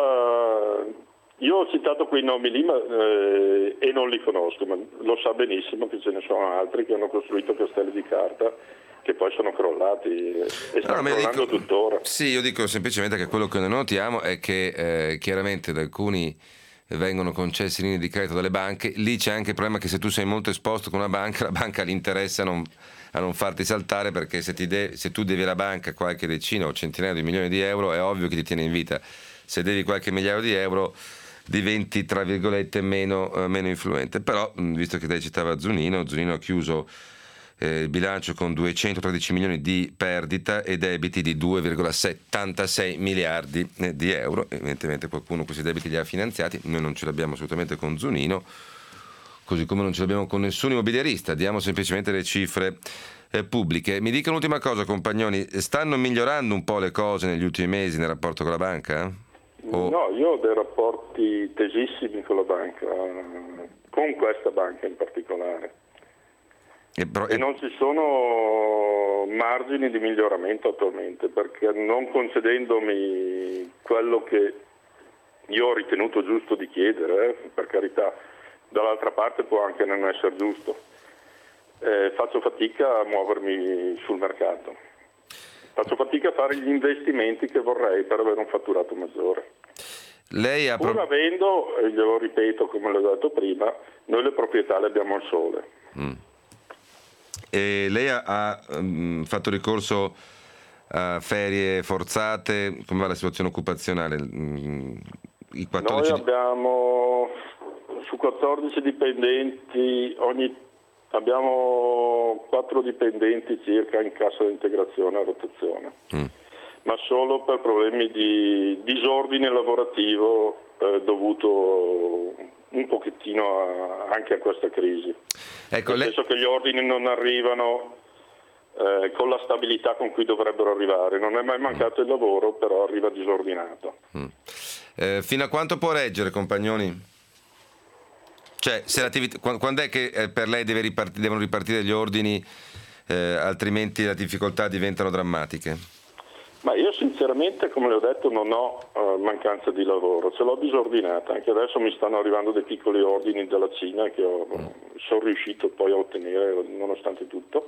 Io ho citato quei nomi lì e non li conosco, ma lo sa benissimo che ce ne sono altri che hanno costruito castelli di carta che poi sono crollati e stanno crollando tuttora. Sì, io dico semplicemente che quello che noi notiamo è che chiaramente da alcuni vengono concessi linee di credito dalle banche. Lì c'è anche il problema che se tu sei molto esposto con una banca, la banca ha l'interesse a non farti saltare, perché se tu devi alla banca qualche decina o centinaia di milioni di euro, è ovvio che ti tiene in vita. Se devi qualche migliaio di euro diventi, tra virgolette, meno influente. Però, visto che lei citava Zunino ha chiuso il bilancio con 213 milioni di perdita e debiti di 2,76 miliardi di euro. Evidentemente qualcuno questi debiti li ha finanziati. Noi non ce l'abbiamo assolutamente con Zunino, così come non ce l'abbiamo con nessun immobiliarista. Diamo semplicemente le cifre pubbliche. Mi dica un'ultima cosa, compagnoni: stanno migliorando un po' le cose negli ultimi mesi nel rapporto con la banca? No, io ho dei rapporti tesissimi con la banca, con questa banca in particolare. e non ci sono margini di miglioramento attualmente, perché non concedendomi quello che io ho ritenuto giusto di chiedere, per carità, dall'altra parte può anche non essere giusto, faccio fatica a muovermi sul mercato, faccio fatica a fare gli investimenti che vorrei per avere un fatturato maggiore. Lei ha pur avendo, e glielo ripeto come l'ho detto prima, noi le proprietà le abbiamo al sole. E lei ha fatto ricorso a ferie forzate? Come va la situazione occupazionale? I 14 Noi abbiamo su 14 dipendenti, abbiamo 4 dipendenti circa in cassa integrazione a rotazione, ma solo per problemi di disordine lavorativo dovuto un pochettino anche a questa crisi. Ecco, nel senso che gli ordini non arrivano con la stabilità con cui dovrebbero arrivare. Non è mai mancato il lavoro, però arriva disordinato. Fino a quanto può reggere, Compagnoni? Cioè, se quando è che per lei devono ripartire gli ordini, altrimenti le difficoltà diventano drammatiche? Ma io sinceramente, come le ho detto, non ho mancanza di lavoro, ce l'ho disordinata. Anche adesso mi stanno arrivando dei piccoli ordini dalla Cina che sono riuscito poi a ottenere nonostante tutto,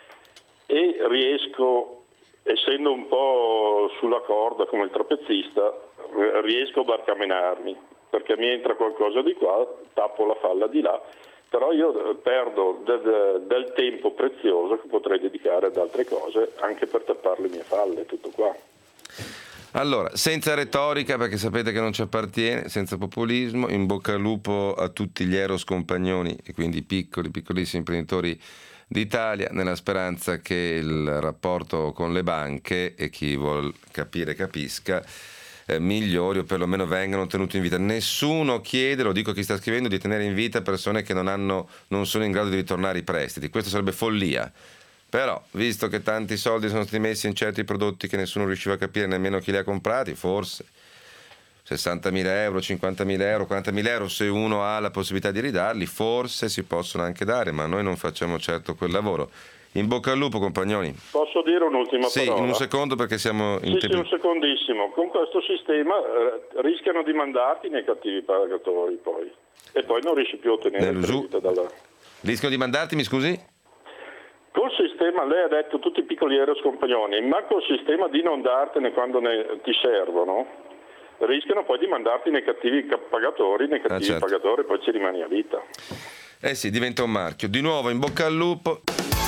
e riesco, essendo un po' sulla corda come il trapezzista, riesco a barcamenarmi, perché mi entra qualcosa di qua, tappo la falla di là, però io perdo del tempo prezioso che potrei dedicare ad altre cose, anche per tappare le mie falle, tutto qua. Allora, senza retorica, perché sapete che non ci appartiene, senza populismo, in bocca al lupo a tutti gli Eros Compagnoni, e quindi piccolissimi imprenditori d'Italia, nella speranza che il rapporto con le banche, e chi vuol capire capisca, migliori o perlomeno vengano tenuti in vita. Nessuno chiede, lo dico a chi sta scrivendo, di tenere in vita persone che non sono in grado di ritornare i prestiti. Questo sarebbe follia. Però, visto che tanti soldi sono stati messi in certi prodotti che nessuno riusciva a capire nemmeno chi li ha comprati, forse 60.000 euro, 50.000 euro, 40.000 euro, se uno ha la possibilità di ridarli, forse si possono anche dare, ma noi non facciamo certo quel lavoro. In bocca al lupo, Compagnoni. Posso dire un'ultima parola? Sì, in un secondo, perché siamo in tempo. Sì, un secondissimo. Con questo sistema rischiano di mandarti nei cattivi pagatori poi, e poi non riesci più a ottenere il credito dalla... Rischiano di mandarti, mi scusi? Col sistema, lei ha detto tutti i piccoli Eros Compagnoni, ma col sistema di non dartene quando ti servono, rischiano poi di mandarti nei cattivi pagatori, certo. Pagatori, poi ci rimani a vita. Sì, diventa un marchio. Di nuovo, in bocca al lupo.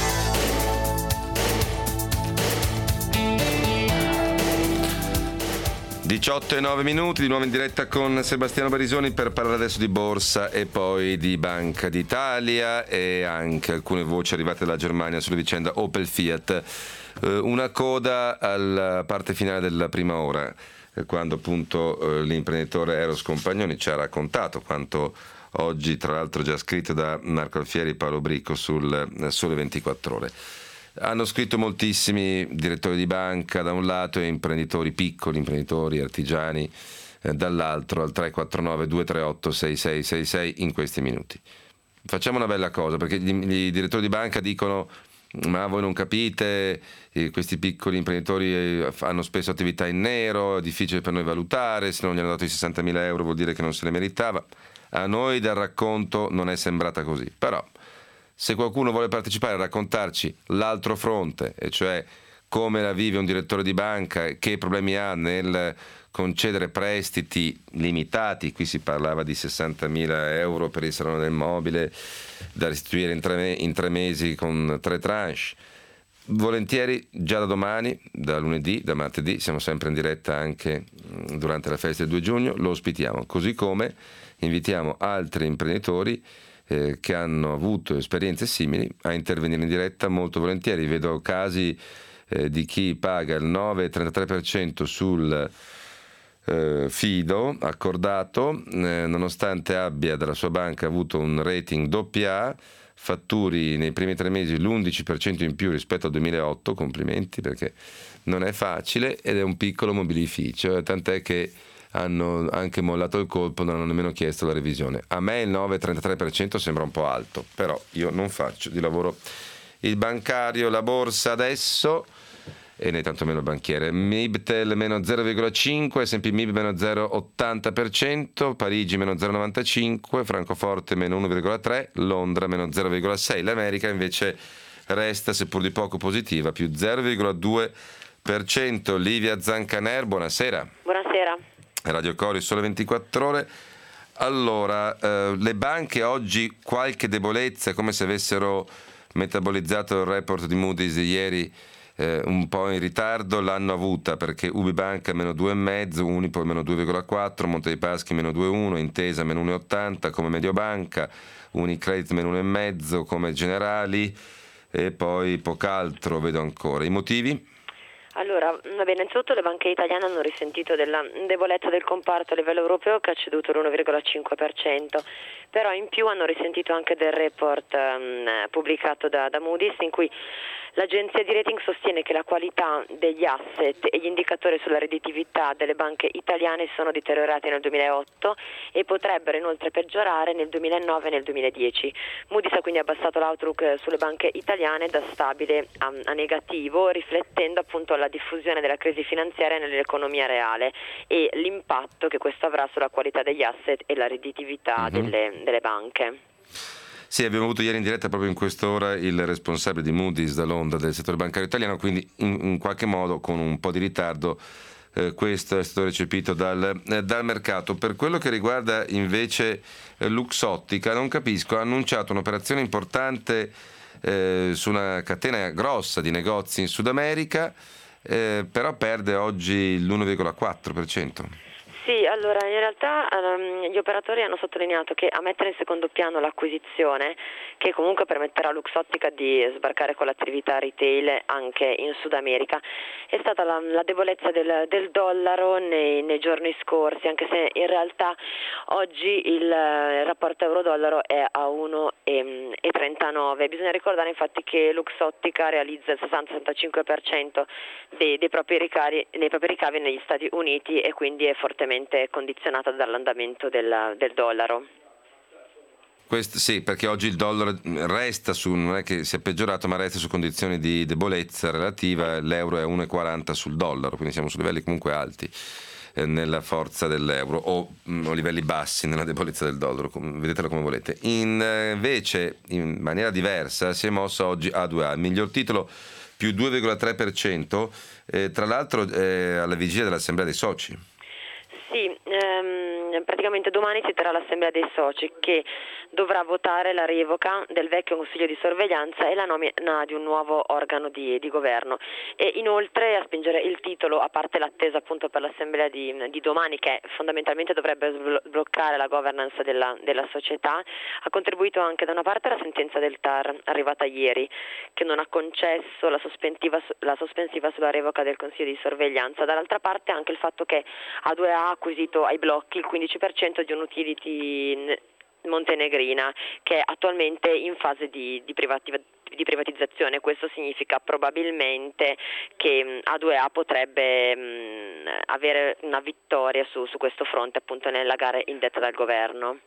(18:09), di nuovo in diretta con Sebastiano Barisoni per parlare adesso di borsa e poi di Banca d'Italia e anche alcune voci arrivate dalla Germania sulla vicenda Opel Fiat. Una coda alla parte finale della prima ora, quando appunto l'imprenditore Eros Compagnoni ci ha raccontato quanto oggi, tra l'altro già scritto da Marco Alfieri e Paolo Bricco sul Sole 24 Ore. Hanno scritto moltissimi direttori di banca da un lato e imprenditori, piccoli imprenditori, artigiani dall'altro, al 349 238 6666 in questi minuti. Facciamo una bella cosa, perché i direttori di banca dicono: ma voi non capite, questi piccoli imprenditori hanno spesso attività in nero, è difficile per noi valutare, se non gli hanno dato i 60.000 euro vuol dire che non se le meritava. A noi dal racconto non è sembrata così, però se qualcuno vuole partecipare a raccontarci l'altro fronte, e cioè come la vive un direttore di banca, che problemi ha nel concedere prestiti limitati, qui si parlava di 60.000 euro per il salone del mobile da restituire in 3 mesi con 3 tranche, volentieri già da domani, da lunedì, da martedì, siamo sempre in diretta anche durante la festa del 2 giugno, lo ospitiamo, così come invitiamo altri imprenditori che hanno avuto esperienze simili a intervenire in diretta molto volentieri. Vedo casi di chi paga il 9,33% sul fido accordato, nonostante abbia dalla sua banca avuto un rating AA, fatturi nei primi 3 mesi l'11% in più rispetto al 2008, complimenti, perché non è facile ed è un piccolo mobilificio, tant'è che hanno anche mollato il colpo, non hanno nemmeno chiesto la revisione. A me il 9,33% sembra un po' alto, però io non faccio di lavoro il bancario. La borsa adesso, e né tantomeno il banchiere. Mibtel meno 0,5, S&P Mib meno 0,80%, Parigi meno 0,95%, Francoforte meno 1,3%, Londra meno 0,6%. L'America invece resta, seppur di poco, positiva, più 0,2%. Livia Zancaner, buonasera. Buonasera. Radio Cori, Sole 24 Ore. Allora, le banche oggi qualche debolezza, come se avessero metabolizzato il report di Moody's ieri un po' in ritardo, l'hanno avuta, perché UbiBanca meno 2,5, Unipol meno 2,4, Monte dei Paschi meno 2,1, Intesa meno 1,80 come Mediobanca, Unicredit meno 1,5 come Generali, e poi poch'altro vedo ancora. I motivi? Allora, va bene, innanzitutto le banche italiane hanno risentito della debolezza del comparto a livello europeo, che ha ceduto l'1,5%, però in più hanno risentito anche del report pubblicato da Moody's, in cui l'agenzia di rating sostiene che la qualità degli asset e gli indicatori sulla redditività delle banche italiane sono deteriorati nel 2008 e potrebbero inoltre peggiorare nel 2009 e nel 2010. Moody's ha quindi abbassato l'outlook sulle banche italiane da stabile a negativo, riflettendo appunto la diffusione della crisi finanziaria nell'economia reale e l'impatto che questo avrà sulla qualità degli asset e la redditività delle banche. Sì, abbiamo avuto ieri in diretta proprio in quest'ora il responsabile di Moody's da Londra del settore bancario italiano, quindi in qualche modo con un po' di ritardo questo è stato recepito dal mercato. Per quello che riguarda invece Luxottica, non capisco, ha annunciato un'operazione importante su una catena grossa di negozi in Sud America, però perde oggi l'1,4%. Sì, allora in realtà gli operatori hanno sottolineato che a mettere in secondo piano l'acquisizione, che comunque permetterà a Luxottica di sbarcare con l'attività retail anche in Sud America, è stata la debolezza del dollaro nei giorni scorsi, anche se in realtà oggi il rapporto euro-dollaro è a 1,39. Bisogna ricordare infatti che Luxottica realizza il 60-65% dei propri ricavi negli Stati Uniti e quindi è fortemente condizionata dall'andamento del dollaro. Questo, sì, perché oggi il dollaro resta non è che sia peggiorato, ma resta su condizioni di debolezza relativa. L'euro è 1,40 sul dollaro, quindi siamo su livelli comunque alti nella forza dell'euro o livelli bassi nella debolezza del dollaro, vedetelo come volete. Invece, in maniera diversa, si è mossa oggi A2A, il miglior titolo più 2,3%, tra l'altro alla vigilia dell'Assemblea dei Soci. Sì, praticamente domani si terrà l'assemblea dei soci che dovrà votare la revoca del vecchio consiglio di sorveglianza e la nomina di un nuovo organo di governo, e inoltre a spingere il titolo, a parte l'attesa appunto per l'assemblea di domani, che fondamentalmente dovrebbe sbloccare la governance della società, ha contribuito anche da una parte la sentenza del TAR arrivata ieri, che non ha concesso la sospensiva sulla revoca del consiglio di sorveglianza, dall'altra parte anche il fatto che A2A ha acquisito ai blocchi il 15% di un'utility montenegrina che è attualmente in fase di privatizzazione. Questo significa probabilmente che A2A potrebbe avere una vittoria su questo fronte appunto nella gara indetta dal governo.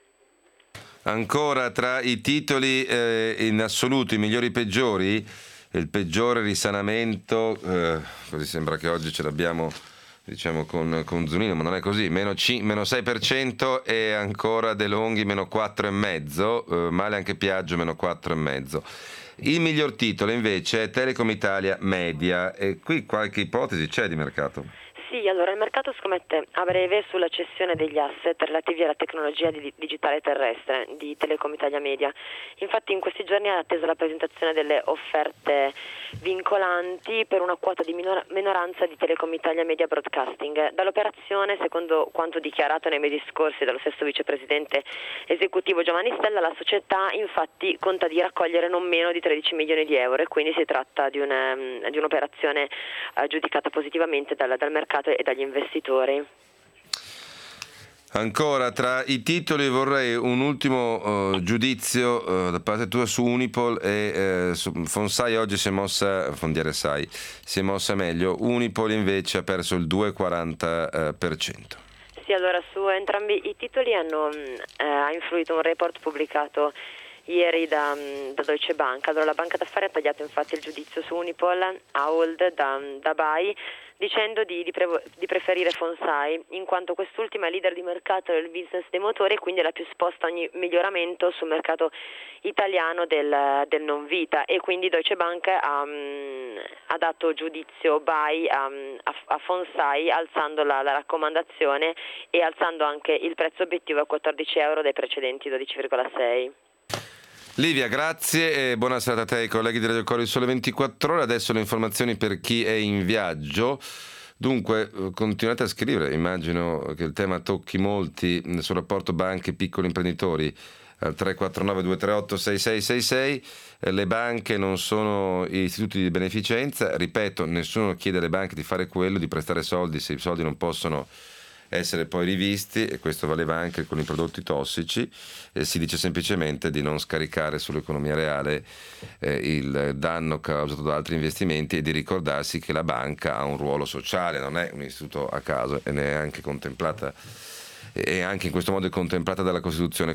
Ancora tra i titoli in assoluto i migliori e i peggiori, il peggiore risanamento, così sembra che oggi ce l'abbiamo diciamo con Zunino, ma non è così, meno 6%, e ancora De Longhi meno 4,5%, male anche Piaggio meno 4,5%. Il miglior titolo invece è Telecom Italia Media, e qui qualche ipotesi c'è di mercato? Sì, allora il mercato scommette a breve sulla cessione degli asset relativi alla tecnologia digitale terrestre di Telecom Italia Media. Infatti in questi giorni è attesa la presentazione delle offerte vincolanti per una quota di minoranza di Telecom Italia Media Broadcasting. Dall'operazione, secondo quanto dichiarato nei mesi scorsi dallo stesso vicepresidente esecutivo Giovanni Stella, la società infatti conta di raccogliere non meno di 13 milioni di euro, e quindi si tratta di un'operazione giudicata positivamente dal mercato e dagli investitori. Ancora tra i titoli vorrei un ultimo giudizio da parte tua su Unipol e Fonsai oggi si è mossa, Fondiere Sai si è mossa meglio, Unipol invece ha perso il 2,40%. Sì, allora su entrambi i titoli ha influito un report pubblicato ieri da Deutsche Bank. Allora la banca d'affari ha tagliato infatti il giudizio su Unipol, Ahold, da BAI, dicendo di preferire Fonsai, in quanto quest'ultima è leader di mercato del business dei motori e quindi è la più esposta a ogni miglioramento sul mercato italiano del non vita, e quindi Deutsche Bank ha dato giudizio BAI a Fonsai, alzando la raccomandazione e alzando anche il prezzo obiettivo a 14 euro dai precedenti 12,6. Livia, grazie e buona serata a te e ai colleghi di Radio Cori Sole 24 Ore. Adesso le informazioni per chi è in viaggio. Dunque, continuate a scrivere, immagino che il tema tocchi molti sul rapporto banche e piccoli imprenditori. 349 238 6666. Le banche non sono istituti di beneficenza, ripeto, nessuno chiede alle banche di fare quello, di prestare soldi se i soldi non possono essere poi rivisti, e questo valeva anche con i prodotti tossici. Si dice semplicemente di non scaricare sull'economia reale il danno causato da altri investimenti e di ricordarsi che la banca ha un ruolo sociale, non è un istituto a caso, e ne è anche contemplata, e anche in questo modo è contemplata dalla Costituzione.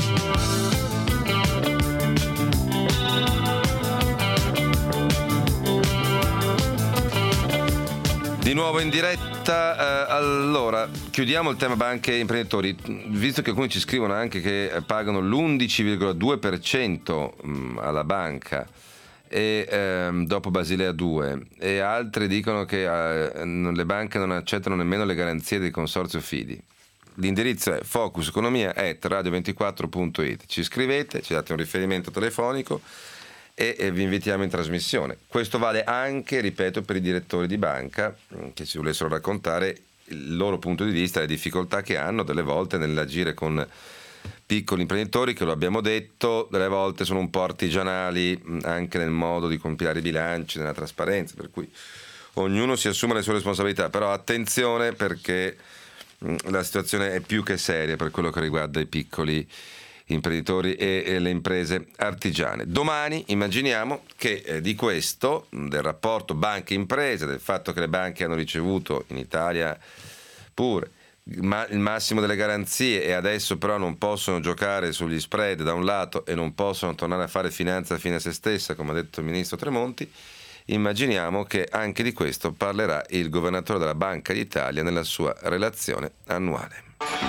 Di nuovo in diretta, allora chiudiamo il tema banche e imprenditori, visto che alcuni ci scrivono anche che pagano l'11,2% alla banca e dopo Basilea 2, e altri dicono che le banche non accettano nemmeno le garanzie del consorzio Fidi. L'indirizzo è focuseconomia@radio24.it. Ci scrivete, ci date un riferimento telefonico e vi invitiamo in trasmissione. Questo vale anche, ripeto, per i direttori di banca che ci volessero raccontare il loro punto di vista, le difficoltà che hanno delle volte nell'agire con piccoli imprenditori, che lo abbiamo detto, delle volte sono un po' artigianali anche nel modo di compilare i bilanci, nella trasparenza, per cui ognuno si assume le sue responsabilità, però attenzione, perché la situazione è più che seria per quello che riguarda i piccoli imprenditori e le imprese artigiane. Domani immaginiamo che di questo, del rapporto banche-imprese, del fatto che le banche hanno ricevuto in Italia pure il massimo delle garanzie e adesso però non possono giocare sugli spread da un lato e non possono tornare a fare finanza fine a se stessa, come ha detto il ministro Tremonti, immaginiamo che anche di questo parlerà il governatore della Banca d'Italia nella sua relazione annuale.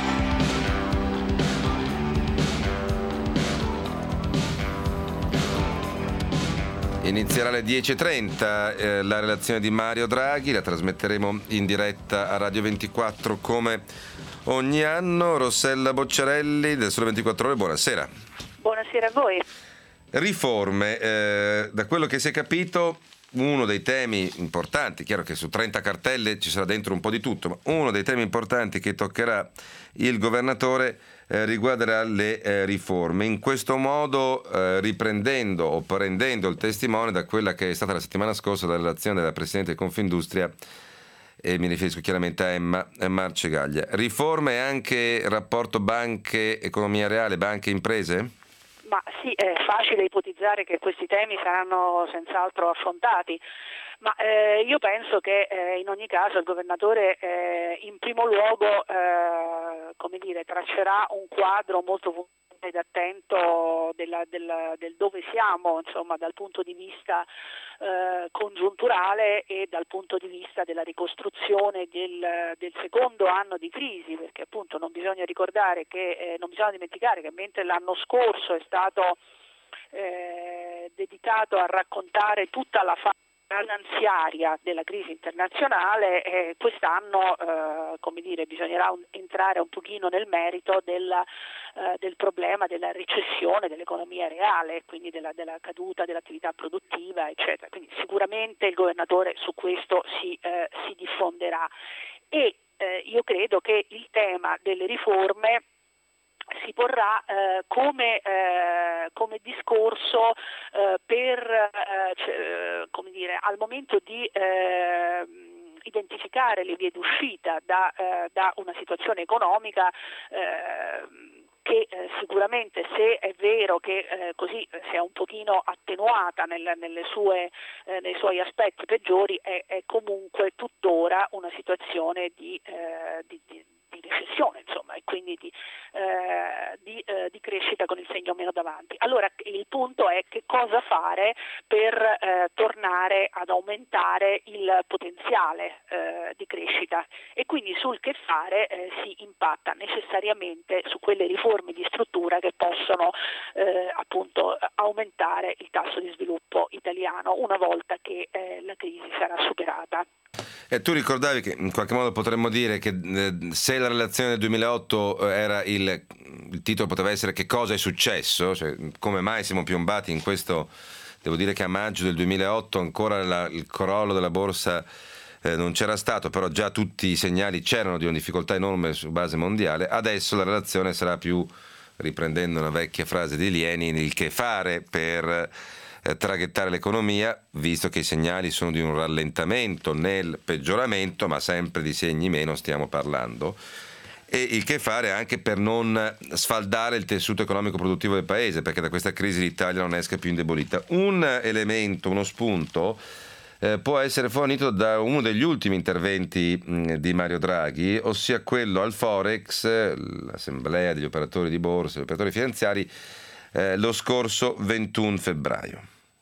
Inizierà alle 10.30 la relazione di Mario Draghi, la trasmetteremo in diretta a Radio 24 come ogni anno. Rossella Bocciarelli del Sole 24 Ore, buonasera. Buonasera a voi. Riforme, da quello che si è capito, uno dei temi importanti, chiaro che su 30 cartelle ci sarà dentro un po' di tutto, ma uno dei temi importanti che toccherà il governatore riguarderà le riforme. In questo modo riprendendo o prendendo il testimone da quella che è stata la settimana scorsa la relazione della Presidente di Confindustria, e mi riferisco chiaramente a Emma Marcegaglia. Riforme e anche rapporto banche-economia reale, banche-imprese? Ma sì, è facile ipotizzare che questi temi saranno senz'altro affrontati, ma io penso che in ogni caso il governatore in primo luogo traccerà un quadro molto puntuale ed attento del dove siamo, insomma, dal punto di vista congiunturale e dal punto di vista della ricostruzione del secondo anno di crisi, perché appunto non bisogna dimenticare che mentre l'anno scorso è stato dedicato a raccontare tutta la fase finanziaria della crisi internazionale, quest'anno bisognerà entrare un pochino nel merito del problema della recessione dell'economia reale, quindi della caduta dell'attività produttiva, eccetera. Quindi sicuramente il governatore su questo si diffonderà e io credo che il tema delle riforme si porrà come discorso al momento di identificare le vie d'uscita da una situazione economica che sicuramente, se è vero che così si è un pochino attenuata nei suoi aspetti peggiori, è comunque tuttora una situazione di recessione, insomma, e quindi di crescita con il segno meno davanti. Allora il punto è che cosa fare per tornare ad aumentare il potenziale di crescita, e quindi sul che fare si impatta necessariamente su quelle riforme di struttura che possono appunto aumentare il tasso di sviluppo italiano una volta che la crisi sarà superata. Tu ricordavi che in qualche modo potremmo dire che se la relazione del 2008 era il titolo poteva essere "Che cosa è successo?", cioè come mai siamo piombati in questo. Devo dire che a maggio del 2008 ancora il crollo della borsa non c'era stato, però già tutti i segnali c'erano di una difficoltà enorme su base mondiale. Adesso la relazione sarà più, riprendendo una vecchia frase di Lenin, il che fare per traghettare l'economia, visto che i segnali sono di un rallentamento nel peggioramento, ma sempre di segni meno stiamo parlando, e il che fare anche per non sfaldare il tessuto economico produttivo del paese, perché da questa crisi l'Italia non esca più indebolita. Un elemento, uno spunto può essere fornito da uno degli ultimi interventi di Mario Draghi, ossia quello al Forex, l'assemblea degli operatori di borsa, degli operatori finanziari, lo scorso 21 febbraio.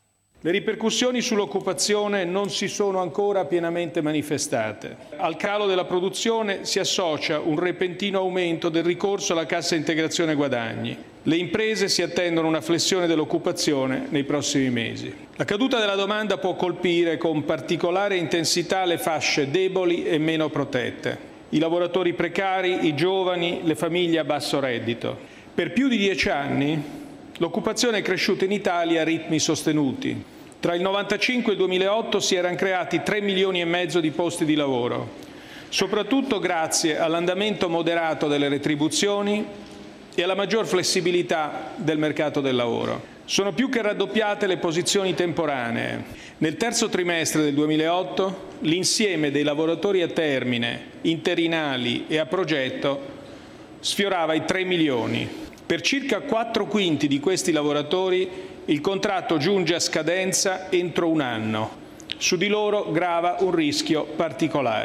Le ripercussioni sull'occupazione non si sono ancora pienamente manifestate. Al calo della produzione si associa un repentino aumento del ricorso alla cassa integrazione guadagni. Le imprese si attendono una flessione dell'occupazione nei prossimi mesi. La caduta della domanda può colpire con particolare intensità le fasce deboli e meno protette: i lavoratori precari, i giovani, le famiglie a basso reddito. Per più di 10 anni l'occupazione è cresciuta in Italia a ritmi sostenuti. Tra il 1995 e il 2008 si erano creati 3 milioni e mezzo di posti di lavoro, soprattutto grazie all'andamento moderato delle retribuzioni e alla maggior flessibilità del mercato del lavoro. Sono più che raddoppiate le posizioni temporanee. Nel terzo trimestre del 2008 l'insieme dei lavoratori a termine, interinali e a progetto sfiorava i 3 milioni. Per circa 4/5 di questi lavoratori il contratto giunge a scadenza entro un anno. Su di loro grava un rischio particolare.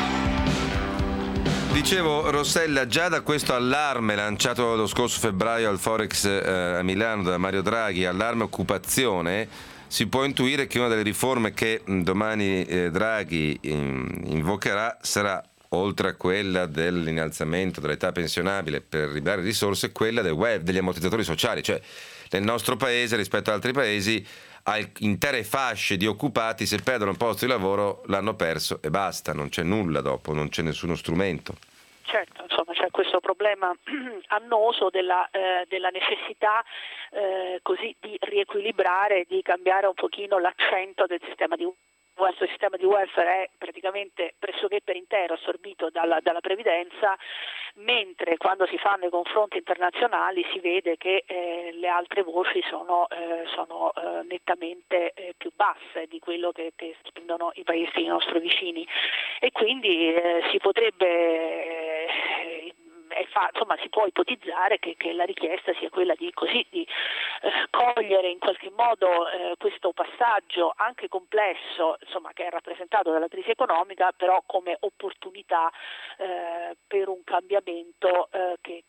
Dicevo, Rossella, già da questo allarme lanciato lo scorso febbraio al Forex a Milano da Mario Draghi, allarme occupazione, si può intuire che una delle riforme che domani Draghi invocherà sarà, oltre a quella dell'innalzamento dell'età pensionabile per ridare risorse, quella del web, degli ammortizzatori sociali. Cioè nel nostro paese rispetto ad altri paesi intere fasce di occupati, se perdono un posto di lavoro, l'hanno perso e basta, non c'è nulla dopo, non c'è nessuno strumento. Certo, insomma c'è questo problema annoso della necessità così di riequilibrare, di cambiare un pochino l'accento del sistema di questo sistema di welfare è praticamente pressoché per intero assorbito dalla previdenza, mentre quando si fanno i confronti internazionali si vede che le altre voci sono nettamente più basse di quello che spendono i paesi nostri vicini, e quindi si potrebbe si può ipotizzare che la richiesta sia quella di cogliere in qualche modo questo passaggio anche complesso, che è rappresentato dalla crisi economica, però come opportunità per un cambiamento che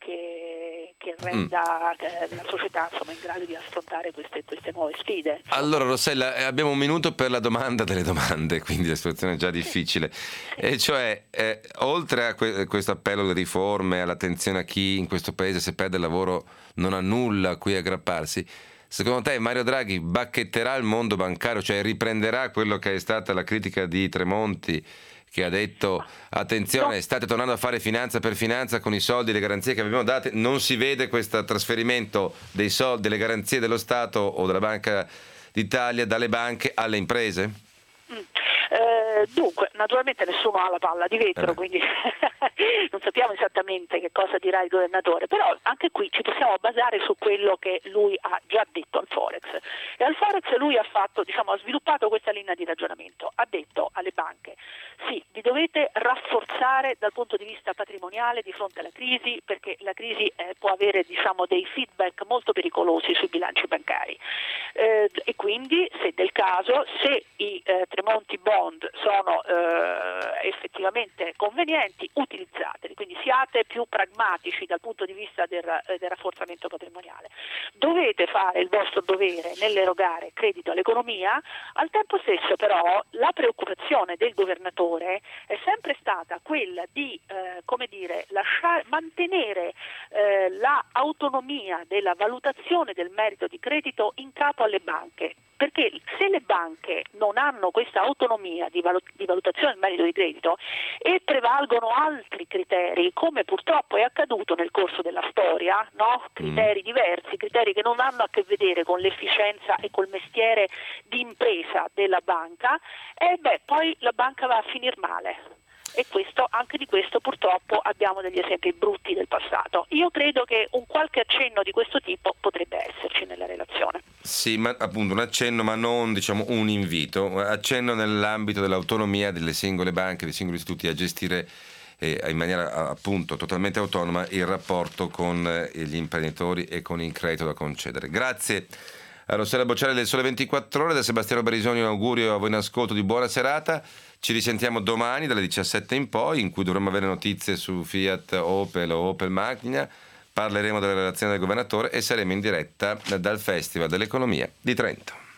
renda la società in grado di affrontare queste nuove sfide. Allora Rossella, abbiamo un minuto per la domanda delle domande, quindi la situazione è già difficile. E cioè, oltre a questo appello alle riforme, all'attenzione a chi in questo paese, se perde il lavoro, non ha nulla a cui aggrapparsi, secondo te Mario Draghi bacchetterà il mondo bancario, cioè riprenderà quello che è stata la critica di Tremonti, che ha detto attenzione, state tornando a fare finanza per finanza con i soldi e le garanzie che abbiamo date, non si vede questo trasferimento dei soldi, delle garanzie dello Stato o della Banca d'Italia dalle banche alle imprese? Dunque, naturalmente nessuno ha la palla di vetro, quindi non sappiamo esattamente che cosa dirà il governatore, però anche qui ci possiamo basare su quello che lui ha già detto al Forex. E al Forex lui ha sviluppato questa linea di ragionamento, ha detto alle banche: Sì, vi dovete rafforzare dal punto di vista patrimoniale di fronte alla crisi, perché la crisi può avere dei feedback molto pericolosi sui bilanci bancari e quindi, se del caso, se i Tremonti Bond sono effettivamente convenienti, utilizzateli, quindi siate più pragmatici dal punto di vista del rafforzamento patrimoniale. Dovete fare il vostro dovere nell'erogare credito all'economia, al tempo stesso però la preoccupazione del governatore è sempre stata quella di mantenere la autonomia della valutazione del merito di credito in capo alle banche, perché se le banche non hanno questa autonomia di valutazione del merito di credito e prevalgono altri criteri, come purtroppo è accaduto nel corso della storia, no? Criteri diversi, criteri che non hanno a che vedere con l'efficienza e col mestiere di impresa della banca, poi la banca va a finir male. E anche di questo purtroppo abbiamo degli esempi brutti del passato. Io credo che un qualche accenno di questo tipo potrebbe esserci nella relazione. Sì, ma appunto un accenno, ma non un invito, accenno nell'ambito dell'autonomia delle singole banche, dei singoli istituti a gestire in maniera appunto totalmente autonoma il rapporto con gli imprenditori e con il credito da concedere. Grazie a Rossella Bocciari del Sole 24 Ore, da Sebastiano Barisoni un augurio a voi in ascolto di buona serata. Ci risentiamo domani dalle 17 in poi, in cui dovremo avere notizie su Fiat, Opel o Opel Magna. Parleremo della relazione del governatore e saremo in diretta dal Festival dell'Economia di Trento.